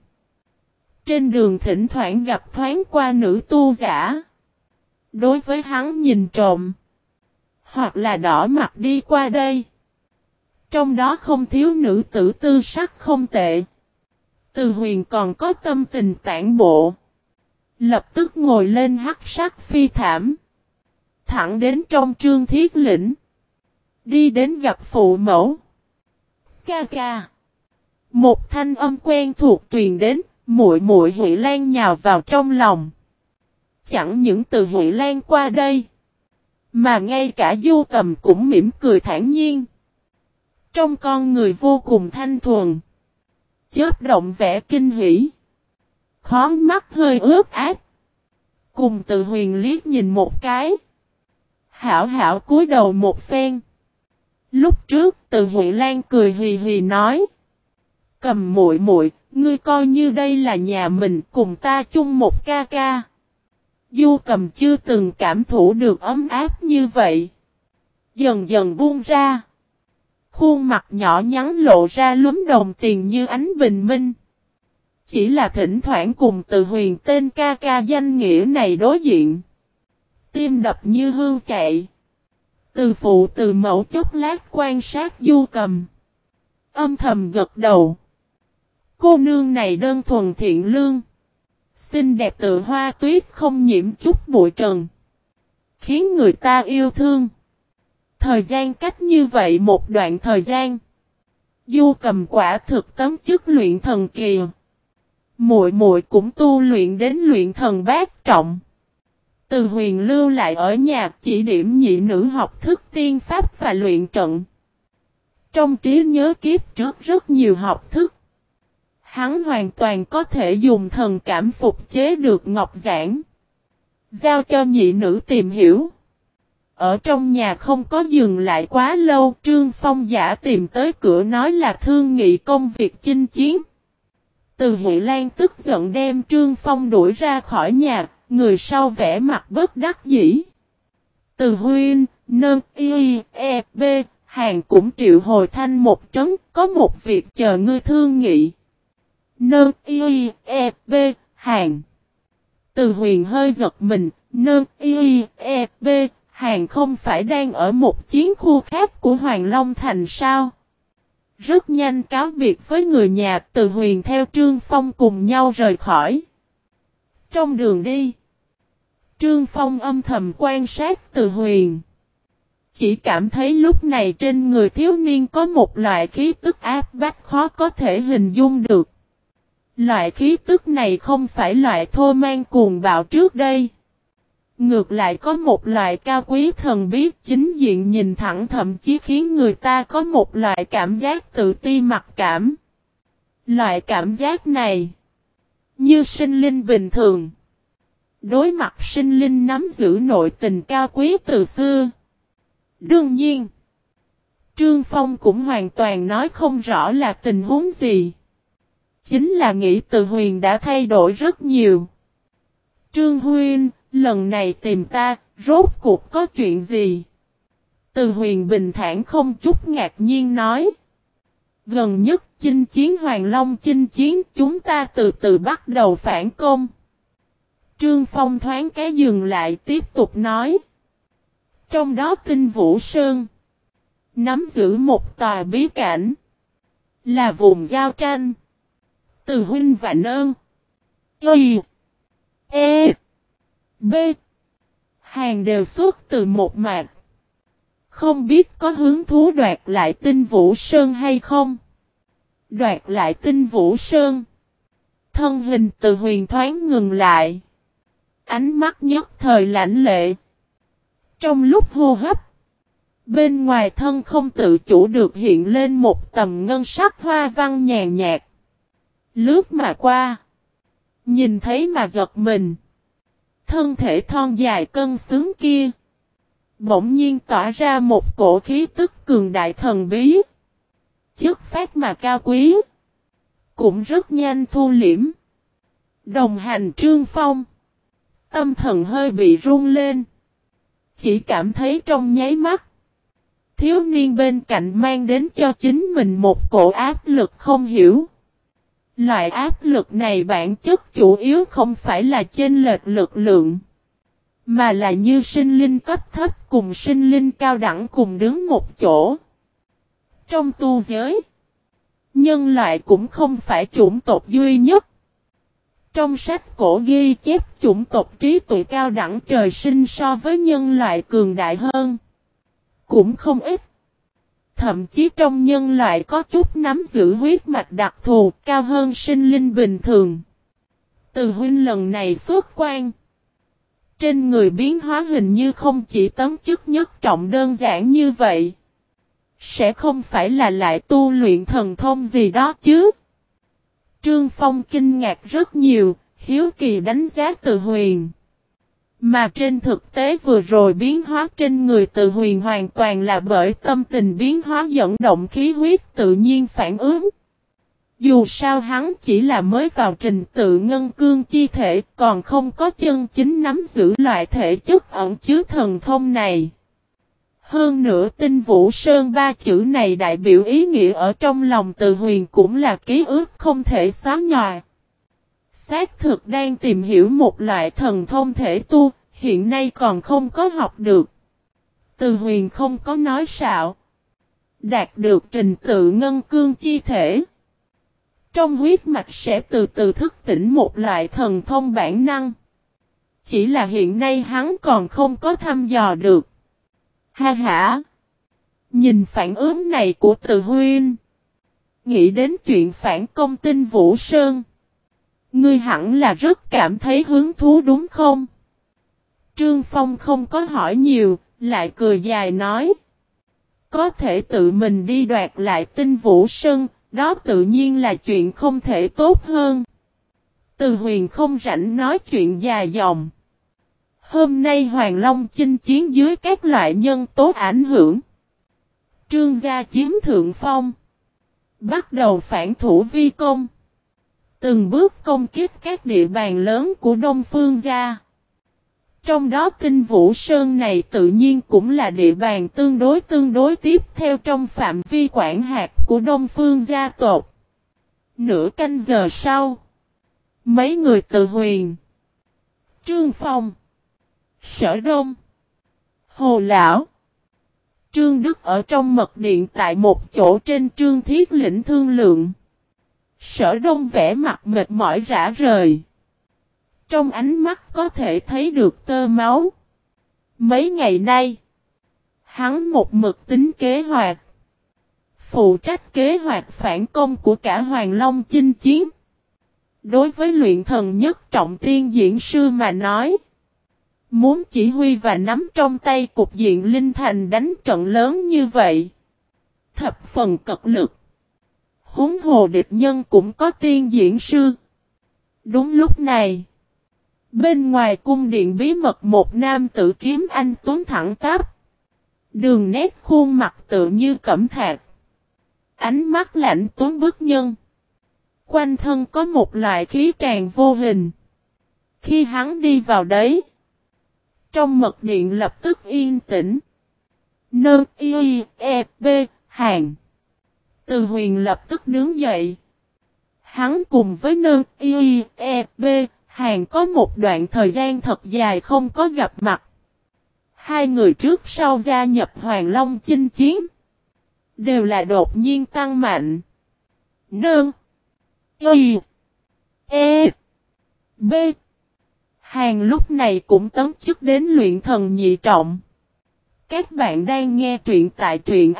A: Trên đường thỉnh thoảng gặp thoáng qua nữ tu giả. Đối với hắn nhìn trộm. Hoặc là đỏ mặt đi qua đây. Trong đó không thiếu nữ tử tư sắc không tệ. Từ Huyền còn có tâm tình tản bộ. Lập tức ngồi lên hắc sắc phi thảm. Thẳng đến trong Trương Thiết Lĩnh. Đi đến gặp phụ mẫu. Ca ca. Một thanh âm quen thuộc truyền đến, muội muội Huệ Lan nhào vào trong lòng. Chẳng những Từ Huệ Lan qua đây, mà ngay cả Du Cầm cũng mỉm cười thản nhiên. Trong con người vô cùng thanh thuần, chớp động vẻ kinh hỉ. Khóe mắt hơi ướt át. Cùng Từ Huyền liếc nhìn một cái. Hảo hảo cúi đầu một phen. Lúc trước Từ Huệ Lan cười hì hì nói. Cầm muội muội, ngươi coi như đây là nhà mình cùng ta chung một ca ca. Du Cầm chưa từng cảm thụ được ấm áp như vậy. Dần dần buông ra. Khuôn mặt nhỏ nhắn lộ ra lúm đồng tiền như ánh bình minh. chỉ là thỉnh thoảng cùng Từ Huyền tên ca ca danh nghĩa này đối diện. Tim đập như hươu chạy. Từ phụ từ mẫu chốc lát quan sát Du Cầm. Âm thầm gật đầu. Cô nương này đơn thuần thiện lương. Xinh đẹp tự hoa tuyết không nhiễm chút bụi trần. Khiến người ta yêu thương. Thời gian cách như vậy một đoạn thời gian. Du Cầm quả thực tấm chức luyện thần kỳ. Muội muội cũng tu luyện đến luyện thần bát trọng. Từ Huyền lưu lại ở nhà chỉ điểm nhị nữ học thức tiên pháp và luyện trận. Trong trí nhớ kiếp trước rất nhiều học thức. Hắn hoàn toàn có thể dùng thần cảm phục chế được ngọc giản. Giao cho nhị nữ tìm hiểu. Ở trong nhà không có dừng lại quá lâu, Trương Phong giả tìm tới cửa nói là thương nghị công việc chinh chiến. Từ Huệ Lan tức giận đem Trương Phong đuổi ra khỏi nhà, người sau vẽ mặt bất đắc dĩ. Từ Huynh, Nơn, Y, E, B, Hàng cũng triệu hồi thanh một trấn, có một việc chờ ngươi thương nghị. Nơn, Y, E, B, Hàng. Từ Huyền hơi giật mình, Nơn, Y, E, B, Hàng không phải đang ở một chiến khu khác của Hoàng Long Thành sao? Rất nhanh cáo biệt với người nhà, Từ Huyền theo Trương Phong cùng nhau rời khỏi. Trong đường đi, Trương Phong âm thầm quan sát Từ Huyền. Chỉ cảm thấy lúc này trên người thiếu niên có một loại khí tức áp bách khó có thể hình dung được. Loại khí tức này không phải loại thô man cuồng bạo trước đây. Ngược lại có một loại cao quý thần bí chính diện nhìn thẳng, thậm chí khiến người ta có một loại cảm giác tự ti mặc cảm. Loại cảm giác này như sinh linh bình thường. Đối mặt sinh linh nắm giữ nội tình cao quý từ xưa. Đương nhiên, Trương Phong cũng hoàn toàn nói không rõ là tình huống gì. Chính là nghĩ Từ Huyền đã thay đổi rất nhiều. Trương Huynh, lần này tìm ta, rốt cuộc có chuyện gì? Từ Huyền bình thản không chút ngạc nhiên nói. Gần nhất chinh chiến Hoàng Long chinh chiến, chúng ta từ từ bắt đầu phản công. Trương Phong thoáng cái dừng lại tiếp tục nói. Trong đó Tinh Vũ Sơn nắm giữ một tòa bí cảnh, là vùng giao tranh. Từ Huynh và Nơn, Y, E, B, Hàng đều xuất từ một mạch. Không biết có hứng thú đoạt lại Tinh Vũ Sơn hay không? Đoạt lại Tinh Vũ Sơn. Thân hình Từ Huyền thoáng ngừng lại. Ánh mắt nhất thời lãnh lệ. Trong lúc hô hấp, bên ngoài thân không tự chủ được hiện lên một tầm ngân sắc hoa văn nhàn nhạt. Lướt mà qua. Nhìn thấy mà giật mình. Thân thể thon dài cân xứng kia bỗng nhiên tỏa ra một cổ khí tức cường đại thần bí. Chất phát mà cao quý. Cũng rất nhanh thu liễm. Đồng hành Trương Phong. Tâm thần hơi bị run lên. Chỉ cảm thấy trong nháy mắt. Thiếu niên bên cạnh mang đến cho chính mình một cổ áp lực không hiểu. Loại áp lực này bản chất chủ yếu không phải là chênh lệch lực lượng. Mà là như sinh linh cấp thấp cùng sinh linh cao đẳng cùng đứng một chỗ. Trong tu giới, nhân loại cũng không phải chủng tộc duy nhất. Trong sách cổ ghi chép chủng tộc trí tuệ cao đẳng trời sinh so với nhân loại cường đại hơn. Cũng không ít. Thậm chí trong nhân loại có chút nắm giữ huyết mạch đặc thù cao hơn sinh linh bình thường. Từ Huynh lần này xuất quan. Trên người biến hóa hình như không chỉ tấm chức nhất trọng đơn giản như vậy. Sẽ không phải là lại tu luyện thần thông gì đó chứ. Trương Phong kinh ngạc rất nhiều, hiếu kỳ đánh giá Từ Huyền. Mà trên thực tế vừa rồi biến hóa trên người Từ Huyền hoàn toàn là bởi tâm tình biến hóa dẫn động khí huyết tự nhiên phản ứng. Dù sao hắn chỉ là mới vào trình tự ngân cương chi thể, còn không có chân chính nắm giữ loại thể chất ẩn chứa thần thông này. Hơn nữa Tinh Vũ Sơn ba chữ này đại biểu ý nghĩa ở trong lòng Từ Huyền cũng là ký ức không thể xóa nhòa. Xác thực đang tìm hiểu một loại thần thông thể tu, hiện nay còn không có học được. Từ Huyền không có nói xạo. Đạt được trình tự ngân cương chi thể. Trong huyết mạch sẽ từ từ thức tỉnh một loại thần thông bản năng. Chỉ là hiện nay hắn còn không có thăm dò được. Ha ha! Nhìn phản ứng này của Từ Huynh. Nghĩ đến chuyện phản công Tinh Vũ Sơn. Ngươi hẳn là rất cảm thấy hứng thú đúng không? Trương Phong không có hỏi nhiều, lại cười dài nói. Có thể tự mình đi đoạt lại Tinh Vũ Sơn, đó tự nhiên là chuyện không thể tốt hơn. Từ Huyền không rảnh nói chuyện dài dòng. Hôm nay Hoàng Long chinh chiến dưới các loại nhân tố ảnh hưởng. Trương gia chiếm thượng phong. Bắt đầu phản thủ vi công. Từng bước công kích các địa bàn lớn của Đông Phương gia. Trong đó Tinh Vũ Sơn này tự nhiên cũng là địa bàn tương đối tương đối tiếp theo trong phạm vi quản hạt của Đông Phương gia tộc. Nửa canh giờ sau. Mấy người Từ Huyền. Trương Phong. Sở Đông. Hồ Lão. Trương Đức ở trong mật điện tại một chỗ trên Trương Thiết lĩnh thương lượng. Sở Đông vẽ mặt mệt mỏi rã rời. Trong ánh mắt có thể thấy được tơ máu. Mấy ngày nay, hắn một mực tính kế hoạch. Phụ trách kế hoạch phản công của cả Hoàng Long chinh chiến. Đối với luyện thần nhất trọng tiên diễn sư mà nói. Muốn chỉ huy và nắm trong tay cục diện Linh Thành đánh trận lớn như vậy. Thập phần cật lực. Huống hồ địch nhân cũng có tiên diễn sư. Đúng lúc này. Bên ngoài cung điện bí mật một nam tử kiếm anh tuấn thẳng tắp. Đường nét khuôn mặt tự như cẩm thạch. Ánh mắt lạnh tuấn bức nhân. Quanh thân có một loại khí tràn vô hình. Khi hắn đi vào đấy. Trong mật điện lập tức yên tĩnh. Nơ y e b hàng. Từ Huyền lập tức đứng dậy. Hắn cùng với nơ y e b hàng có một đoạn thời gian thật dài không có gặp mặt. Hai người trước sau gia nhập Hoàng Long chinh chiến. Đều là đột nhiên tăng mạnh. Nơ y e b Hàng lúc này cũng tấn chức đến luyện thần nhị trọng. Các bạn đang nghe truyện tại truyện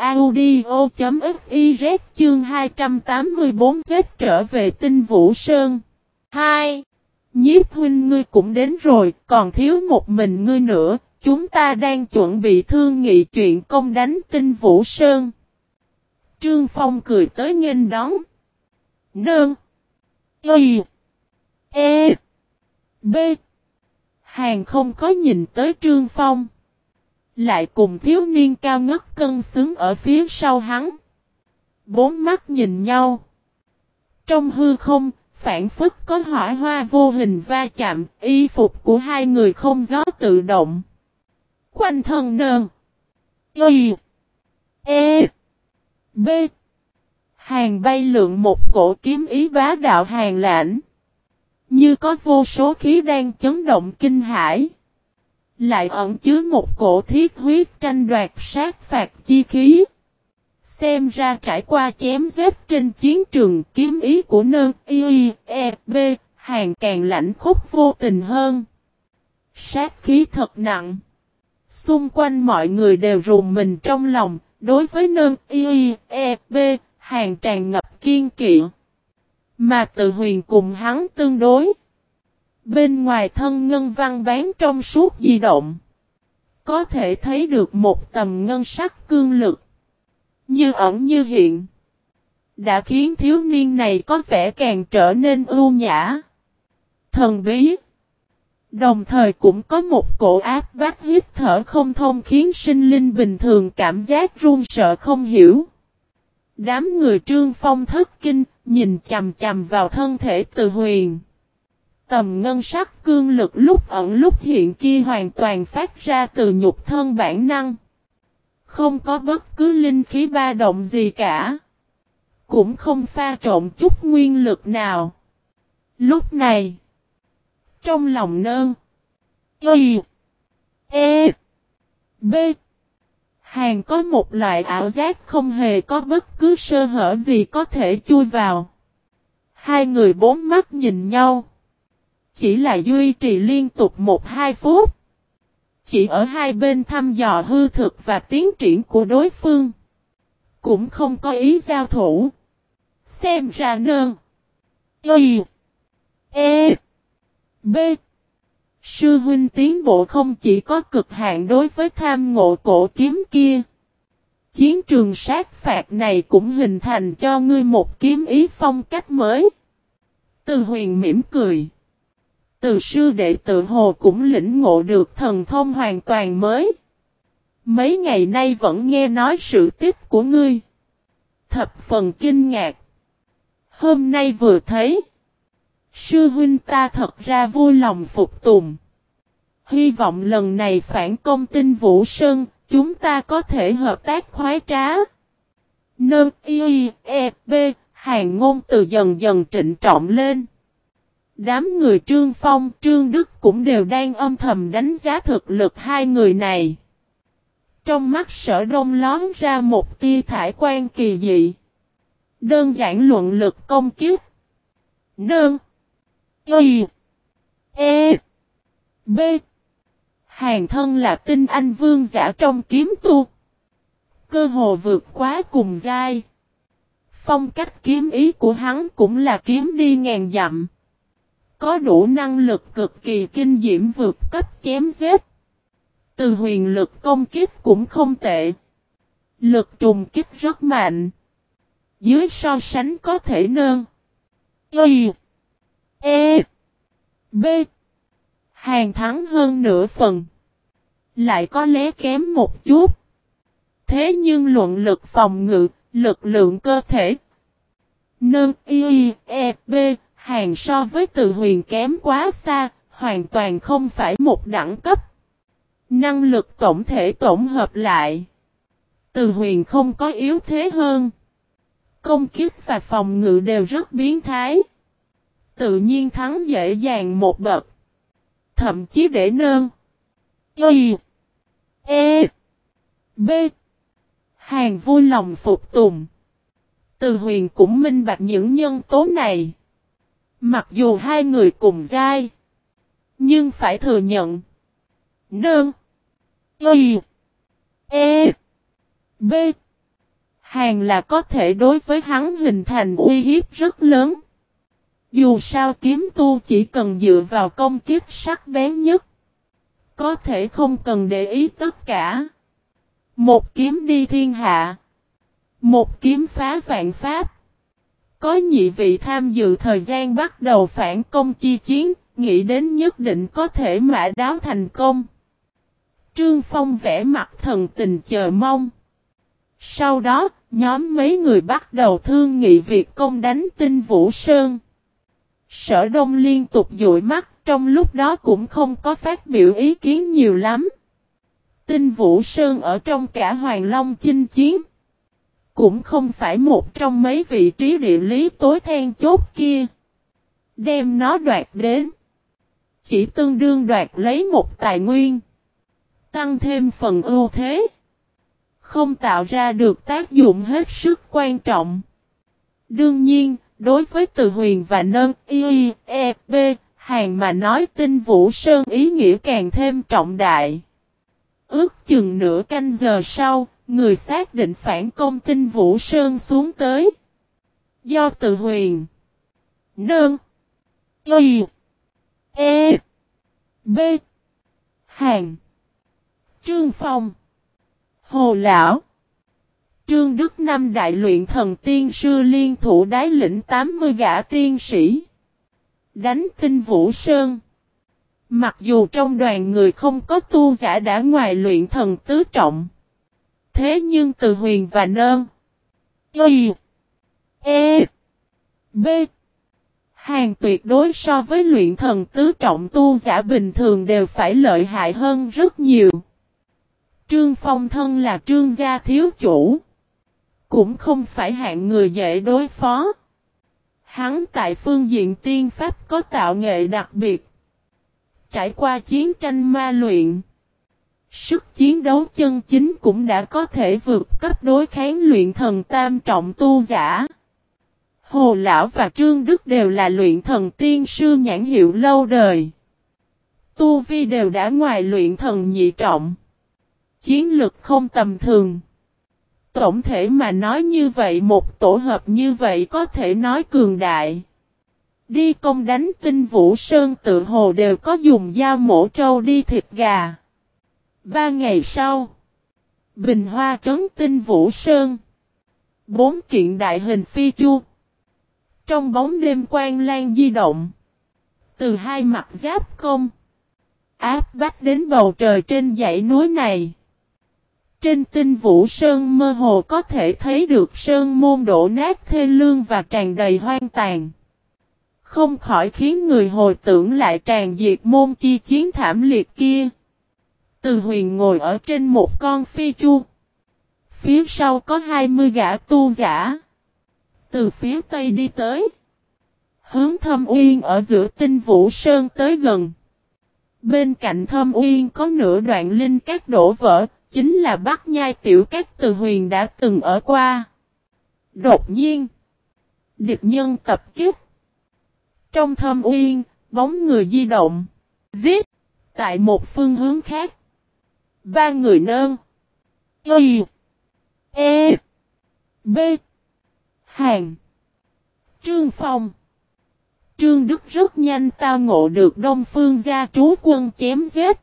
A: audio.fiz chương hai trăm tám mươi tư giết trở về Tinh Vũ Sơn. hai. Nhiếp huynh ngươi cũng đến rồi, còn thiếu một mình ngươi nữa, chúng ta đang chuẩn bị thương nghị chuyện công đánh Tinh Vũ Sơn. Trương Phong cười tới nghênh đón. Nương. Y. E. B. Hàng không có nhìn tới Trương Phong. Lại cùng thiếu niên cao ngất cân xứng ở phía sau hắn. Bốn mắt nhìn nhau. Trong hư không, phản phất có hỏa hoa vô hình va chạm, y phục của hai người không gió tự động. Quanh thân nơn. Y. E. B. Hàng bay lượn một cổ kiếm ý bá đạo hàng lãnh. Như có vô số khí đang chấn động kinh hải. Lại ẩn chứa một cổ thiết huyết tranh đoạt sát phạt chi khí. Xem ra trải qua chém giết trên chiến trường kiếm ý của nơ y e b hàng càng lãnh khốc vô tình hơn. Sát khí thật nặng. Xung quanh mọi người đều rùng mình trong lòng. Đối với nơ y e b hàng tràn ngập kiên kỵ. Mà Từ Huyền cùng hắn tương đối. Bên ngoài thân ngân văn bán trong suốt di động. Có thể thấy được một tầm ngân sắc cương lực. Như ẩn như hiện. Đã khiến thiếu niên này có vẻ càng trở nên ưu nhã. Thần bí. Đồng thời cũng có một cổ áp bách hít thở không thông khiến sinh linh bình thường cảm giác run sợ không hiểu. Đám người Trương Phong thất kinh, nhìn chằm chằm vào thân thể Từ Huyền. Tầm ngân sắc cương lực lúc ẩn lúc hiện kia hoàn toàn phát ra từ nhục thân bản năng. Không có bất cứ linh khí ba động gì cả. Cũng không pha trộn chút nguyên lực nào. Lúc này, trong lòng Nơn, Y, E, B, Hàn có một loại ảo giác không hề có bất cứ sơ hở gì có thể chui vào. Hai người bốn mắt nhìn nhau. Chỉ là duy trì liên tục một hai phút. Chỉ ở hai bên thăm dò hư thực và tiến triển của đối phương. Cũng không có ý giao thủ. Xem ra Nơn, Y, E, B, sư huynh tiến bộ không chỉ có cực hạn đối với tham ngộ cổ kiếm kia. Chiến trường sát phạt này cũng hình thành cho ngươi một kiếm ý phong cách mới. Từ Huyền mỉm cười. Từ sư đệ tự hồ cũng lĩnh ngộ được thần thông hoàn toàn mới. Mấy ngày nay vẫn nghe nói sự tích của ngươi. Thập phần kinh ngạc. Hôm nay vừa thấy. Sư huynh ta thật ra vui lòng phục tùng. Hy vọng lần này phản công Tinh Vũ Sơn, chúng ta có thể hợp tác khoái trá. Nơn, Y, E, B, Hàn ngôn từ dần dần trịnh trọng lên. Đám người Trương Phong, Trương Đức cũng đều đang âm thầm đánh giá thực lực hai người này. Trong mắt Sở Đông lón ra một tia thải quan kỳ dị. Đơn giản luận lực công kiếp. Nơn, Y, E, B, Hàn thân là tinh anh vương giả trong kiếm tu. Cơ hồ vượt quá cùng giai. Phong cách kiếm ý của hắn cũng là kiếm đi ngàn dặm. Có đủ năng lực cực kỳ kinh diễm vượt cấp chém giết. Từ huyền lực công kích cũng không tệ. Lực trùng kích rất mạnh. Dưới so sánh có thể Nơn, Y, E, B, Hàn thắng hơn nửa phần. Lại có lẽ kém một chút. Thế nhưng luận lực phòng ngự, lực lượng cơ thể. Nơn, Y, E, B, Hàn so với Từ Huyền kém quá xa, hoàn toàn không phải một đẳng cấp. Năng lực tổng thể tổng hợp lại. Từ Huyền không có yếu thế hơn. Công kích và phòng ngự đều rất biến thái. Tự nhiên thắng dễ dàng một bậc. Thậm chí để Nơn, Y, E, B, Hàn vui lòng phục tùng. Từ Huyền cũng minh bạch những nhân tố này. Mặc dù hai người cùng giai, nhưng phải thừa nhận. Nơn, Y, E, B, Hàn là có thể đối với hắn hình thành uy hiếp rất lớn. Dù sao kiếm tu chỉ cần dựa vào công kích sắc bén nhất. Có thể không cần để ý tất cả. Một kiếm đi thiên hạ. Một kiếm phá vạn pháp. Có nhị vị tham dự thời gian bắt đầu phản công chi chiến, nghĩ đến nhất định có thể mã đáo thành công. Trương Phong vẽ mặt thần tình chờ mong. Sau đó, nhóm mấy người bắt đầu thương nghị việc công đánh Tinh Vũ Sơn. Sở Đông liên tục dụi mắt, trong lúc đó cũng không có phát biểu ý kiến nhiều lắm. Tinh Vũ Sơn ở trong cả Hoàng Long chinh chiến. Cũng không phải một trong mấy vị trí địa lý tối then chốt kia. Đem nó đoạt đến. Chỉ tương đương đoạt lấy một tài nguyên. Tăng thêm phần ưu thế. Không tạo ra được tác dụng hết sức quan trọng. Đương nhiên, đối với Từ Huyền và Nơn, Y, E, B, Hàn mà nói Tinh Vũ Sơn ý nghĩa càng thêm trọng đại. Ước chừng nửa canh giờ sau, người xác định phản công Tinh Vũ Sơn xuống tới. Do Từ Huyền, Nơn, Y, E, B, Hàn, Trương Phong, Hồ Lão, Trương Đức năm đại luyện thần tiên sư liên thủ đái lĩnh tám mươi gã tiên sĩ. Đánh Tinh Vũ Sơn. Mặc dù trong đoàn người không có tu giả đã ngoài luyện thần tứ trọng. Thế nhưng Từ Huyền và Nơn, Y, E, B, Hàn tuyệt đối so với luyện thần tứ trọng tu giả bình thường đều phải lợi hại hơn rất nhiều. Trương Phong thân là Trương gia thiếu chủ. Cũng không phải hạng người dễ đối phó. Hắn tại phương diện tiên pháp có tạo nghệ đặc biệt. Trải qua chiến tranh ma luyện, sức chiến đấu chân chính cũng đã có thể vượt cấp đối kháng luyện thần tam trọng tu giả. Hồ Lão và Trương Đức đều là luyện thần tiên sư nhãn hiệu lâu đời. Tu vi đều đã ngoài luyện thần nhị trọng. Chiến lực không tầm thường. Tổng thể mà nói như vậy, một tổ hợp như vậy có thể nói cường đại. Đi công đánh Tinh Vũ Sơn tự hồ đều có dùng dao mổ trâu đi thịt gà. Ba ngày sau, Bình Hoa trấn Tinh Vũ Sơn. Bốn kiện đại hình phi chu. Trong bóng đêm quang lan di động. Từ hai mặt giáp công. Áp bách đến bầu trời trên dãy núi này. Trên Tinh Vũ Sơn mơ hồ có thể thấy được sơn môn đổ nát thê lương và tràn đầy hoang tàn. Không khỏi khiến người hồi tưởng lại tràn diệt môn chi chiến thảm liệt kia. Từ Huyền ngồi ở trên một con phi chu. Phía sau có hai mươi gã tu giả. Từ phía tây đi tới. Hướng Thâm Uyên ở giữa Tinh Vũ Sơn tới gần. Bên cạnh Thâm Uyên có nửa đoạn linh cát đổ vỡ. Chính là Bắc Nhai Tiểu Cát Từ Huyền đã từng ở qua. Đột nhiên, địch nhân tập kích. Trong Thâm Uyên, bóng người di động. Giết! Tại một phương hướng khác. Ba người nơn. Y. E. B. Hàn. Trương Phong. Trương Đức rất nhanh tao ngộ được Đông Phương gia trú quân chém giết.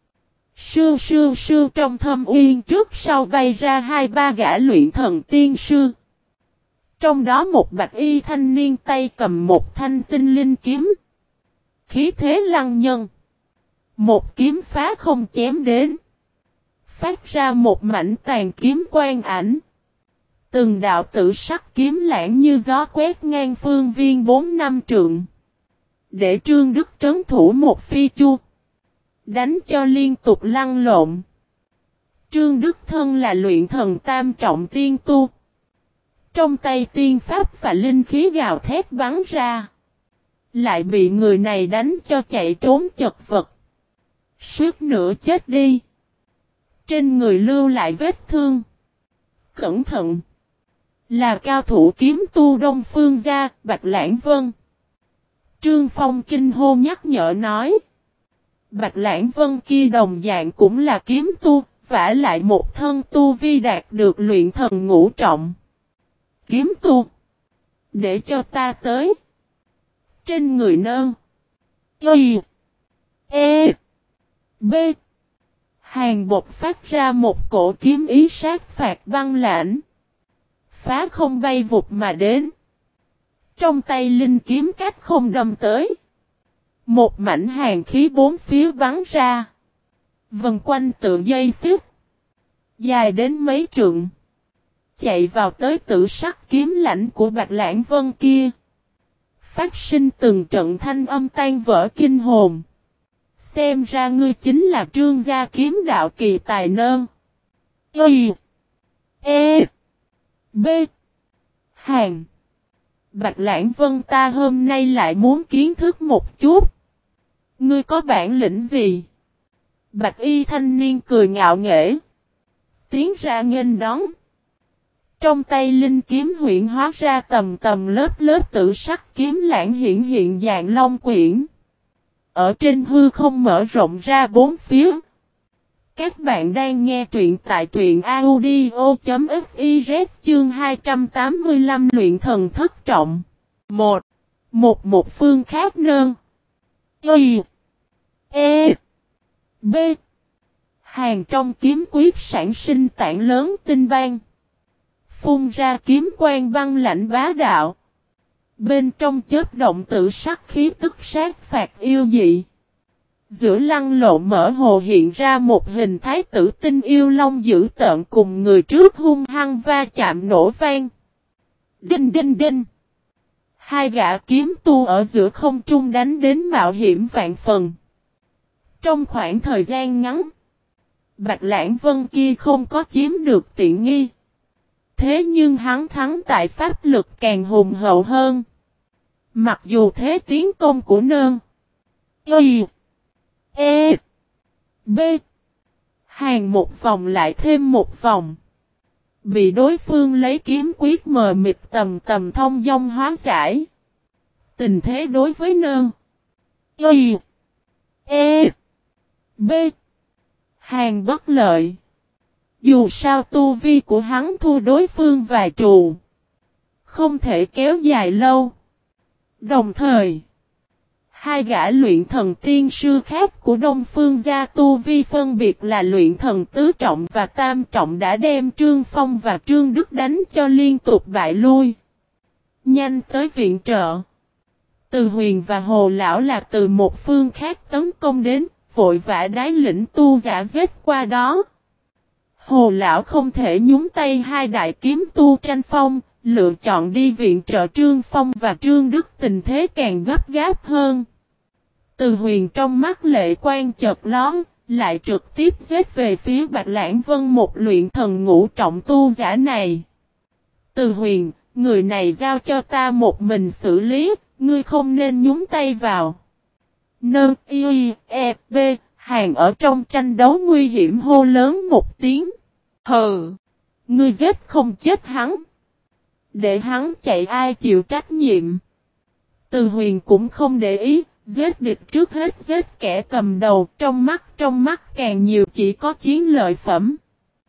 A: Sư sư sư trong Thâm Uyên trước sau bay ra hai ba gã luyện thần tiên sư. Trong đó một bạch y thanh niên tay cầm một thanh tinh linh kiếm. Khí thế lăng nhân. Một kiếm phá không chém đến. Phát ra một mảnh tàn kiếm quang ảnh. Từng đạo tử sắc kiếm lãng như gió quét ngang phương viên bốn năm trượng. Để Trương Đức trấn thủ một phi chu. Đánh cho liên tục lăn lộn. Trương Đức thân là luyện thần tam trọng tiên tu. Trong tay tiên pháp và linh khí gào thét bắn ra. Lại bị người này đánh cho chạy trốn chật vật. Suýt nữa chết đi. Trên người lưu lại vết thương. Cẩn thận. Là cao thủ kiếm tu Đông Phương gia, Bạch Lãng Vân. Trương Phong kinh hô nhắc nhở nói. Bạch Lãng Vân kia đồng dạng cũng là kiếm tu, vả lại một thân tu vi đạt được luyện thần ngũ trọng. Kiếm tu. Để cho ta tới. Trên người nơn. Y. E. B. Hàng bột phát ra một cổ kiếm ý sát phạt băng lãnh. Phá không bay vụt mà đến. Trong tay linh kiếm cách không đâm tới. Một mảnh hàng khí bốn phía bắn ra. Vần quanh tự dây xích. Dài đến mấy trượng. Chạy vào tới tử sắc kiếm lãnh của Bạch Lãng Vân kia. Phát sinh từng trận thanh âm tan vỡ kinh hồn. Xem ra ngươi chính là Trương gia kiếm đạo kỳ tài nơn. Y. E. B. Hàn. Bạch Lãng Vân ta hôm nay lại muốn kiến thức một chút. Ngươi có bản lĩnh gì? Bạch y thanh niên cười ngạo nghễ. Tiến ra nghênh đón. Trong tay linh kiếm huyện hóa ra tầm tầm lớp lớp tử sắc kiếm lãng hiện hiện dạng long quyển. Ở trên hư không mở rộng ra bốn phía. Các bạn đang nghe truyện tại truyện audio.fiz chương hai trăm tám mươi lăm luyện thần thất trọng. một. Một một phương khác nơn. Y. E. B. Hàng trong kiếm quyết sản sinh tảng lớn tinh bang. Phun ra kiếm quang băng lạnh bá đạo. Bên trong chớp động tự sắc khí tức sát phạt yêu dị. Giữa lăng lộ mở hồ hiện ra một hình thái tử tinh yêu long dữ tợn cùng người trước hung hăng va chạm nổ vang. Đinh đinh đinh. Hai gã kiếm tu ở giữa không trung đánh đến mạo hiểm vạn phần. Trong khoảng thời gian ngắn, Bạch Lãng Vân kia không có chiếm được tiện nghi. Thế nhưng hắn thắng tại pháp lực càng hùng hậu hơn. Mặc dù thế tiến công của nơn Y E B hàng một vòng lại thêm một vòng. Bị đối phương lấy kiếm quyết mờ mịt tầm tầm thông dong hóa giải. Tình thế đối với nơn Y E B hàng bất lợi. Dù sao tu vi của hắn thua đối phương vài trụ. Không thể kéo dài lâu. Đồng thời, hai gã luyện thần tiên sư khác của Đông Phương gia tu vi phân biệt là luyện thần tứ trọng và tam trọng đã đem Trương Phong và Trương Đức đánh cho liên tục bại lui. Nhanh tới viện trợ. Từ Huyền và Hồ Lão là từ một phương khác tấn công đến, vội vã đái lĩnh tu giả giết qua đó. Hồ Lão không thể nhúng tay hai đại kiếm tu tranh phong, lựa chọn đi viện trợ Trương Phong và Trương Đức, tình thế càng gấp gáp hơn. Từ Huyền trong mắt lệ quan chợt lóe, lại trực tiếp giết về phía Bạch Lãng Vân một luyện thần ngũ trọng tu giả này. Từ Huyền, người này giao cho ta một mình xử lý, ngươi không nên nhúng tay vào. Nơn Y E B hàng ở trong tranh đấu nguy hiểm hô lớn một tiếng. Hừ, ngươi giết không chết hắn. Để hắn chạy ai chịu trách nhiệm. Từ Huyền cũng không để ý, giết địch trước hết giết kẻ cầm đầu, trong mắt trong mắt càng nhiều chỉ có chiến lợi phẩm.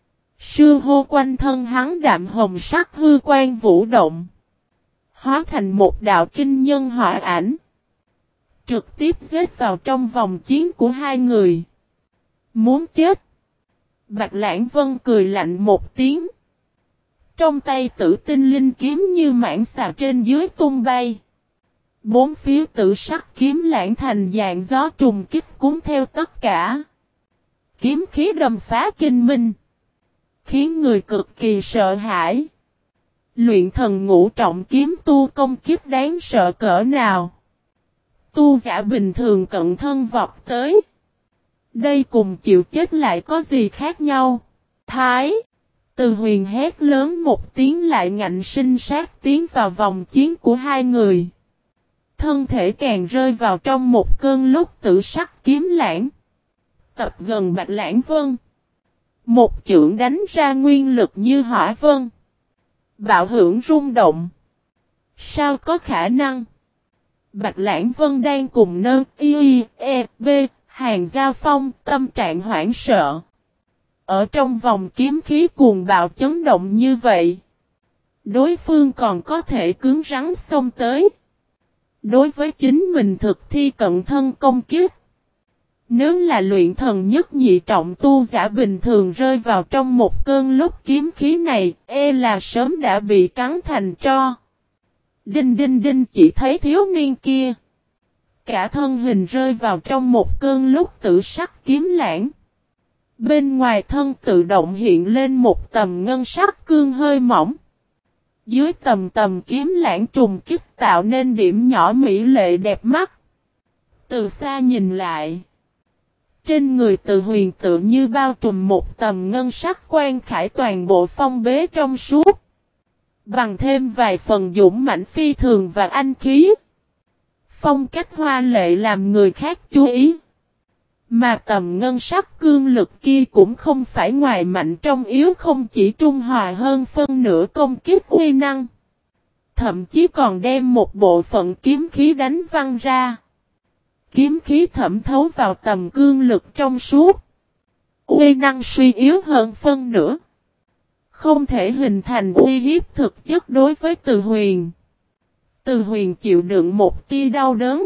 A: Sư hô quanh thân hắn đạm hồng sắc hư quan vũ động. Hóa thành một đạo kinh nhân hỏa ảnh. Trực tiếp giết vào trong vòng chiến của hai người. Muốn chết. Bạch Lãng Vân cười lạnh một tiếng. Trong tay tử tinh linh kiếm như mãng xà trên dưới tung bay. Bốn phía tử sắc kiếm lãng thành dạng gió trùng kích cuốn theo tất cả. Kiếm khí đâm phá kinh minh. Khiến người cực kỳ sợ hãi. Luyện thần ngũ trọng kiếm tu công kiếp đáng sợ cỡ nào. Tu giả bình thường cận thân vọt tới. Đây cùng chịu chết lại có gì khác nhau. Thái. Từ Huyền hét lớn một tiếng lại ngạnh sinh sát tiến vào vòng chiến của hai người. Thân thể càng rơi vào trong một cơn lúc tử sắc kiếm lãng. Tập gần Bạch Lãng Vân. Một chưởng đánh ra nguyên lực như hỏa vân. Bạo hưởng rung động. Sao có khả năng? Bạch Lãng Vân đang cùng nơn Y E B hàng giao phong, tâm trạng hoảng sợ. Ở trong vòng kiếm khí cuồng bạo chấn động như vậy. Đối phương còn có thể cứng rắn xông tới. Đối với chính mình thực thi cận thân công kiếp. Nếu là luyện thần nhất nhị trọng tu giả bình thường rơi vào trong một cơn lúc kiếm khí này, e là sớm đã bị cắn thành tro. Đinh đinh đinh chỉ thấy thiếu niên kia. Cả thân hình rơi vào trong một cơn lúc tử sắc kiếm lãng. Bên ngoài thân tự động hiện lên một tầm ngân sắc cương hơi mỏng. Dưới tầm tầm kiếm lãng trùng kích tạo nên điểm nhỏ mỹ lệ đẹp mắt. Từ xa nhìn lại. Trên người Từ Huyền tự như bao trùm một tầm ngân sắc quan khải toàn bộ phong bế trong suốt. Bằng thêm vài phần dũng mãnh phi thường và anh khí. Phong cách hoa lệ làm người khác chú ý. Mà tầm ngân sắc cương lực kia cũng không phải ngoài mạnh trong yếu, không chỉ trung hòa hơn phân nửa công kích uy năng. Thậm chí còn đem một bộ phận kiếm khí đánh văng ra. Kiếm khí thẩm thấu vào tầm cương lực trong suốt. Uy năng suy yếu hơn phân nửa. Không thể hình thành uy hiếp thực chất đối với Từ Huyền. Từ Huyền chịu đựng một tia đau đớn.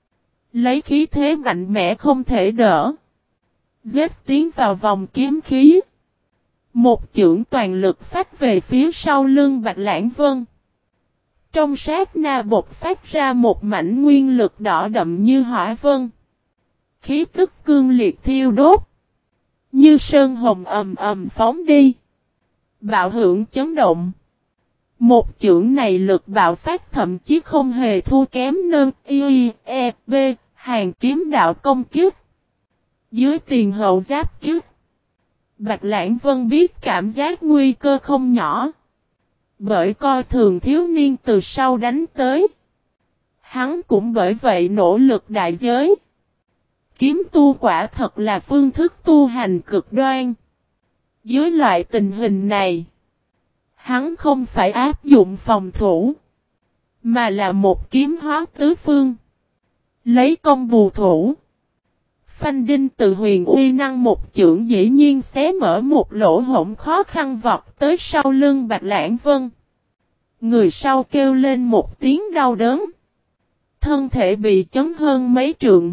A: Lấy khí thế mạnh mẽ không thể đỡ. Giết tiến vào vòng kiếm khí. Một chưởng toàn lực phát về phía sau lưng Bạch Lãng Vân. Trong sát na bộc phát ra một mảnh nguyên lực đỏ đậm như hỏa vân. Khí tức cương liệt thiêu đốt. Như sơn hồng ầm ầm phóng đi. Bạo hưởng chấn động. Một chưởng này lực bạo phát thậm chí không hề thua kém nơn Y E B hàng kiếm đạo công kiếp. Dưới tiền hậu giáp kiếp. Bạch Lãng Vân biết cảm giác nguy cơ không nhỏ. Bởi coi thường thiếu niên từ sau đánh tới. Hắn cũng bởi vậy nỗ lực đại giới. Kiếm tu quả thật là phương thức tu hành cực đoan. Dưới loại tình hình này, hắn không phải áp dụng phòng thủ, mà là một kiếm hóa tứ phương. Lấy công bù thủ. Phanh đinh từ huyền uy năng một chưởng dĩ nhiên xé mở một lỗ hổng khó khăn vọt tới sau lưng Bạch Lãng Vân. Người sau kêu lên một tiếng đau đớn. Thân thể bị chấn hơn mấy trượng.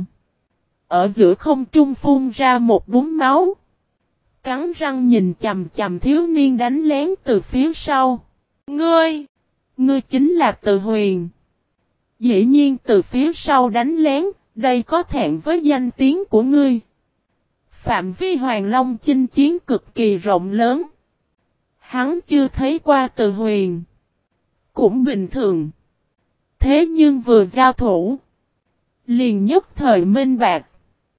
A: Ở giữa không trung phun ra một búng máu. Cắn răng nhìn chằm chằm thiếu niên đánh lén từ phía sau. Ngươi! Ngươi chính là Từ Huyền. Dĩ nhiên từ phía sau đánh lén, đây có thẹn với danh tiếng của ngươi. Phạm vi Hoàng Long chinh chiến cực kỳ rộng lớn. Hắn chưa thấy qua Từ Huyền. Cũng bình thường. Thế nhưng vừa giao thủ, liền nhất thời minh bạc.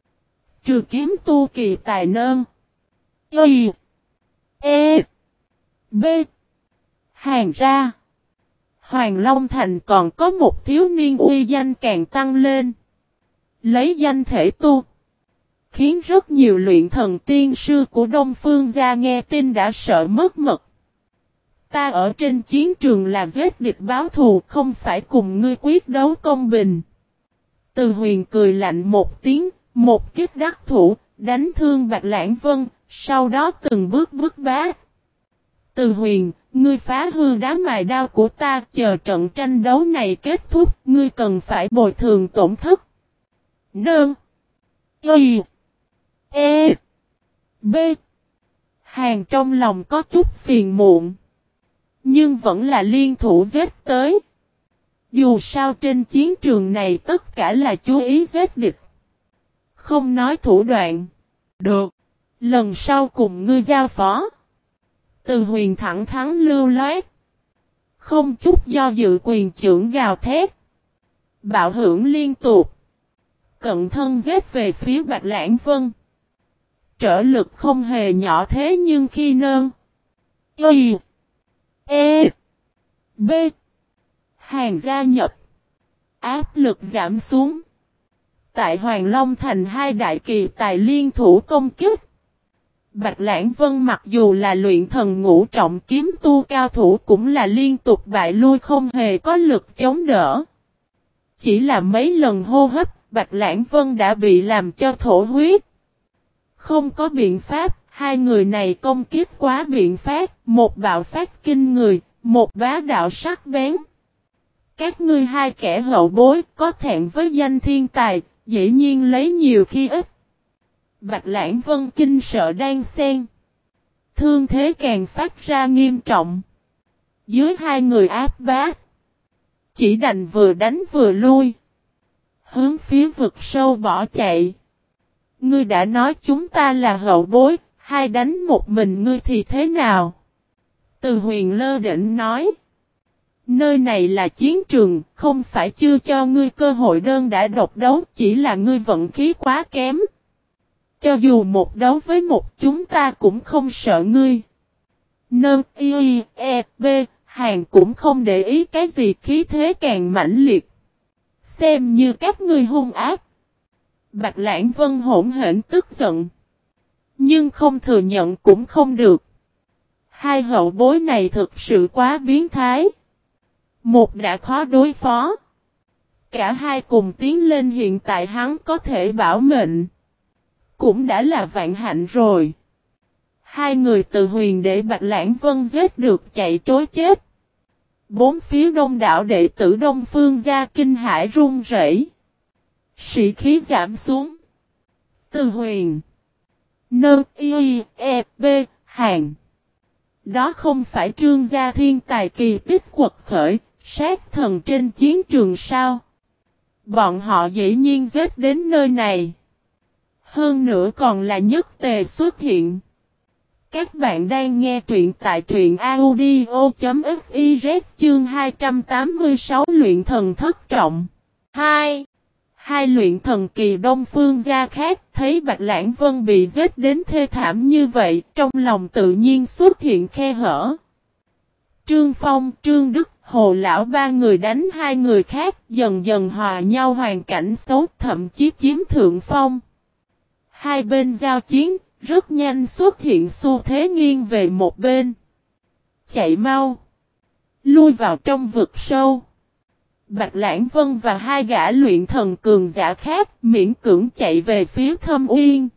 A: Trừ kiếm tu kỳ tài nơn. Y. E. B. Hàng ra. Hoàng Long Thành còn có một thiếu niên uy danh càng tăng lên. Lấy danh thể tu. Khiến rất nhiều luyện thần tiên sư của Đông Phương gia nghe tin đã sợ mất mật. Ta ở trên chiến trường là giết địch báo thù, không phải cùng ngươi quyết đấu công bình. Từ Huyền cười lạnh một tiếng, một kích đắc thủ, đánh thương Bạch Lãng Vân, sau đó từng bước bước bá. Từ Huyền, ngươi phá hư đá mài đao của ta, chờ trận tranh đấu này kết thúc, ngươi cần phải bồi thường tổn thất. Nương. Y. E. B. Hàng trong lòng có chút phiền muộn. Nhưng vẫn là liên thủ giết tới. Dù sao trên chiến trường này tất cả là chú ý giết địch. Không nói thủ đoạn. Được. Lần sau cùng ngươi giao phó. Từ Huyền thẳng thắn lưu loát. Không chút do dự quyền trưởng gào thét. Bạo hưởng liên tục. Cận thân giết về phía Bạch Lãng Vân. Trở lực không hề nhỏ thế nhưng khi nơn. Y. E. B. Hàng gia nhập. Áp lực giảm xuống. Tại Hoàng Long Thành hai đại kỳ tài liên thủ công kích. Bạch Lãng Vân mặc dù là luyện thần ngũ trọng kiếm tu cao thủ cũng là liên tục bại lui không hề có lực chống đỡ. Chỉ là mấy lần hô hấp, Bạch Lãng Vân đã bị làm cho thổ huyết. Không có biện pháp, hai người này công kích quá biện pháp, một bạo phát kinh người, một bá đạo sắc bén. Các ngươi hai kẻ hậu bối có thẹn với danh thiên tài, dĩ nhiên lấy nhiều khi ít. Bạch Lãng Vân kinh sợ đang xen. Thương thế càng phát ra nghiêm trọng. Dưới hai người áp bát. Chỉ đành vừa đánh vừa lui. Hướng phía vực sâu bỏ chạy. Ngươi đã nói chúng ta là hậu bối, hai đánh một mình ngươi thì thế nào? Từ Huyền lơ đễnh nói. Nơi này là chiến trường, không phải chưa cho ngươi cơ hội đơn đã độc đấu, chỉ là ngươi vận khí quá kém. Cho dù một đấu với một chúng ta cũng không sợ ngươi. Nâng y e b Hàng cũng không để ý cái gì khí thế càng mãnh liệt. Xem như các ngươi hung ác. Bạch Lãng Vân hỗn hển tức giận. Nhưng không thừa nhận cũng không được. Hai hậu bối này thực sự quá biến thái. Một đã khó đối phó. Cả hai cùng tiến lên hiện tại hắn có thể bảo mệnh. Cũng đã là vạn hạnh rồi. Hai người Từ Huyền để Bạch Lãng Vân giết được chạy trối chết. Bốn phía đông đảo đệ tử Đông Phương gia kinh hãi run rẩy. Sĩ khí giảm xuống. Từ Huyền. Nơ y e b Hàng. Đó không phải Trương gia thiên tài kỳ tích quật khởi, sát thần trên chiến trường sao? Bọn họ dĩ nhiên giết đến nơi này. Hơn nữa còn là nhất tề xuất hiện. Các bạn đang nghe truyện tại truyện audio.fiz chương hai trăm tám mươi sáu luyện thần thất trọng. hai. Hai luyện thần kỳ Đông Phương gia khác thấy Bạch Lãng Vân bị giết đến thê thảm như vậy, trong lòng tự nhiên xuất hiện khe hở. Trương Phong, Trương Đức, Hồ lão ba người đánh hai người khác, dần dần hòa nhau hoàn cảnh xấu, thậm chí chiếm thượng phong. Hai bên giao chiến, rất nhanh xuất hiện xu thế nghiêng về một bên. Chạy mau! Lui vào trong vực sâu. Bạch Lãng Vân và hai gã luyện thần cường giả khác miễn cưỡng chạy về phía Thâm Uyên.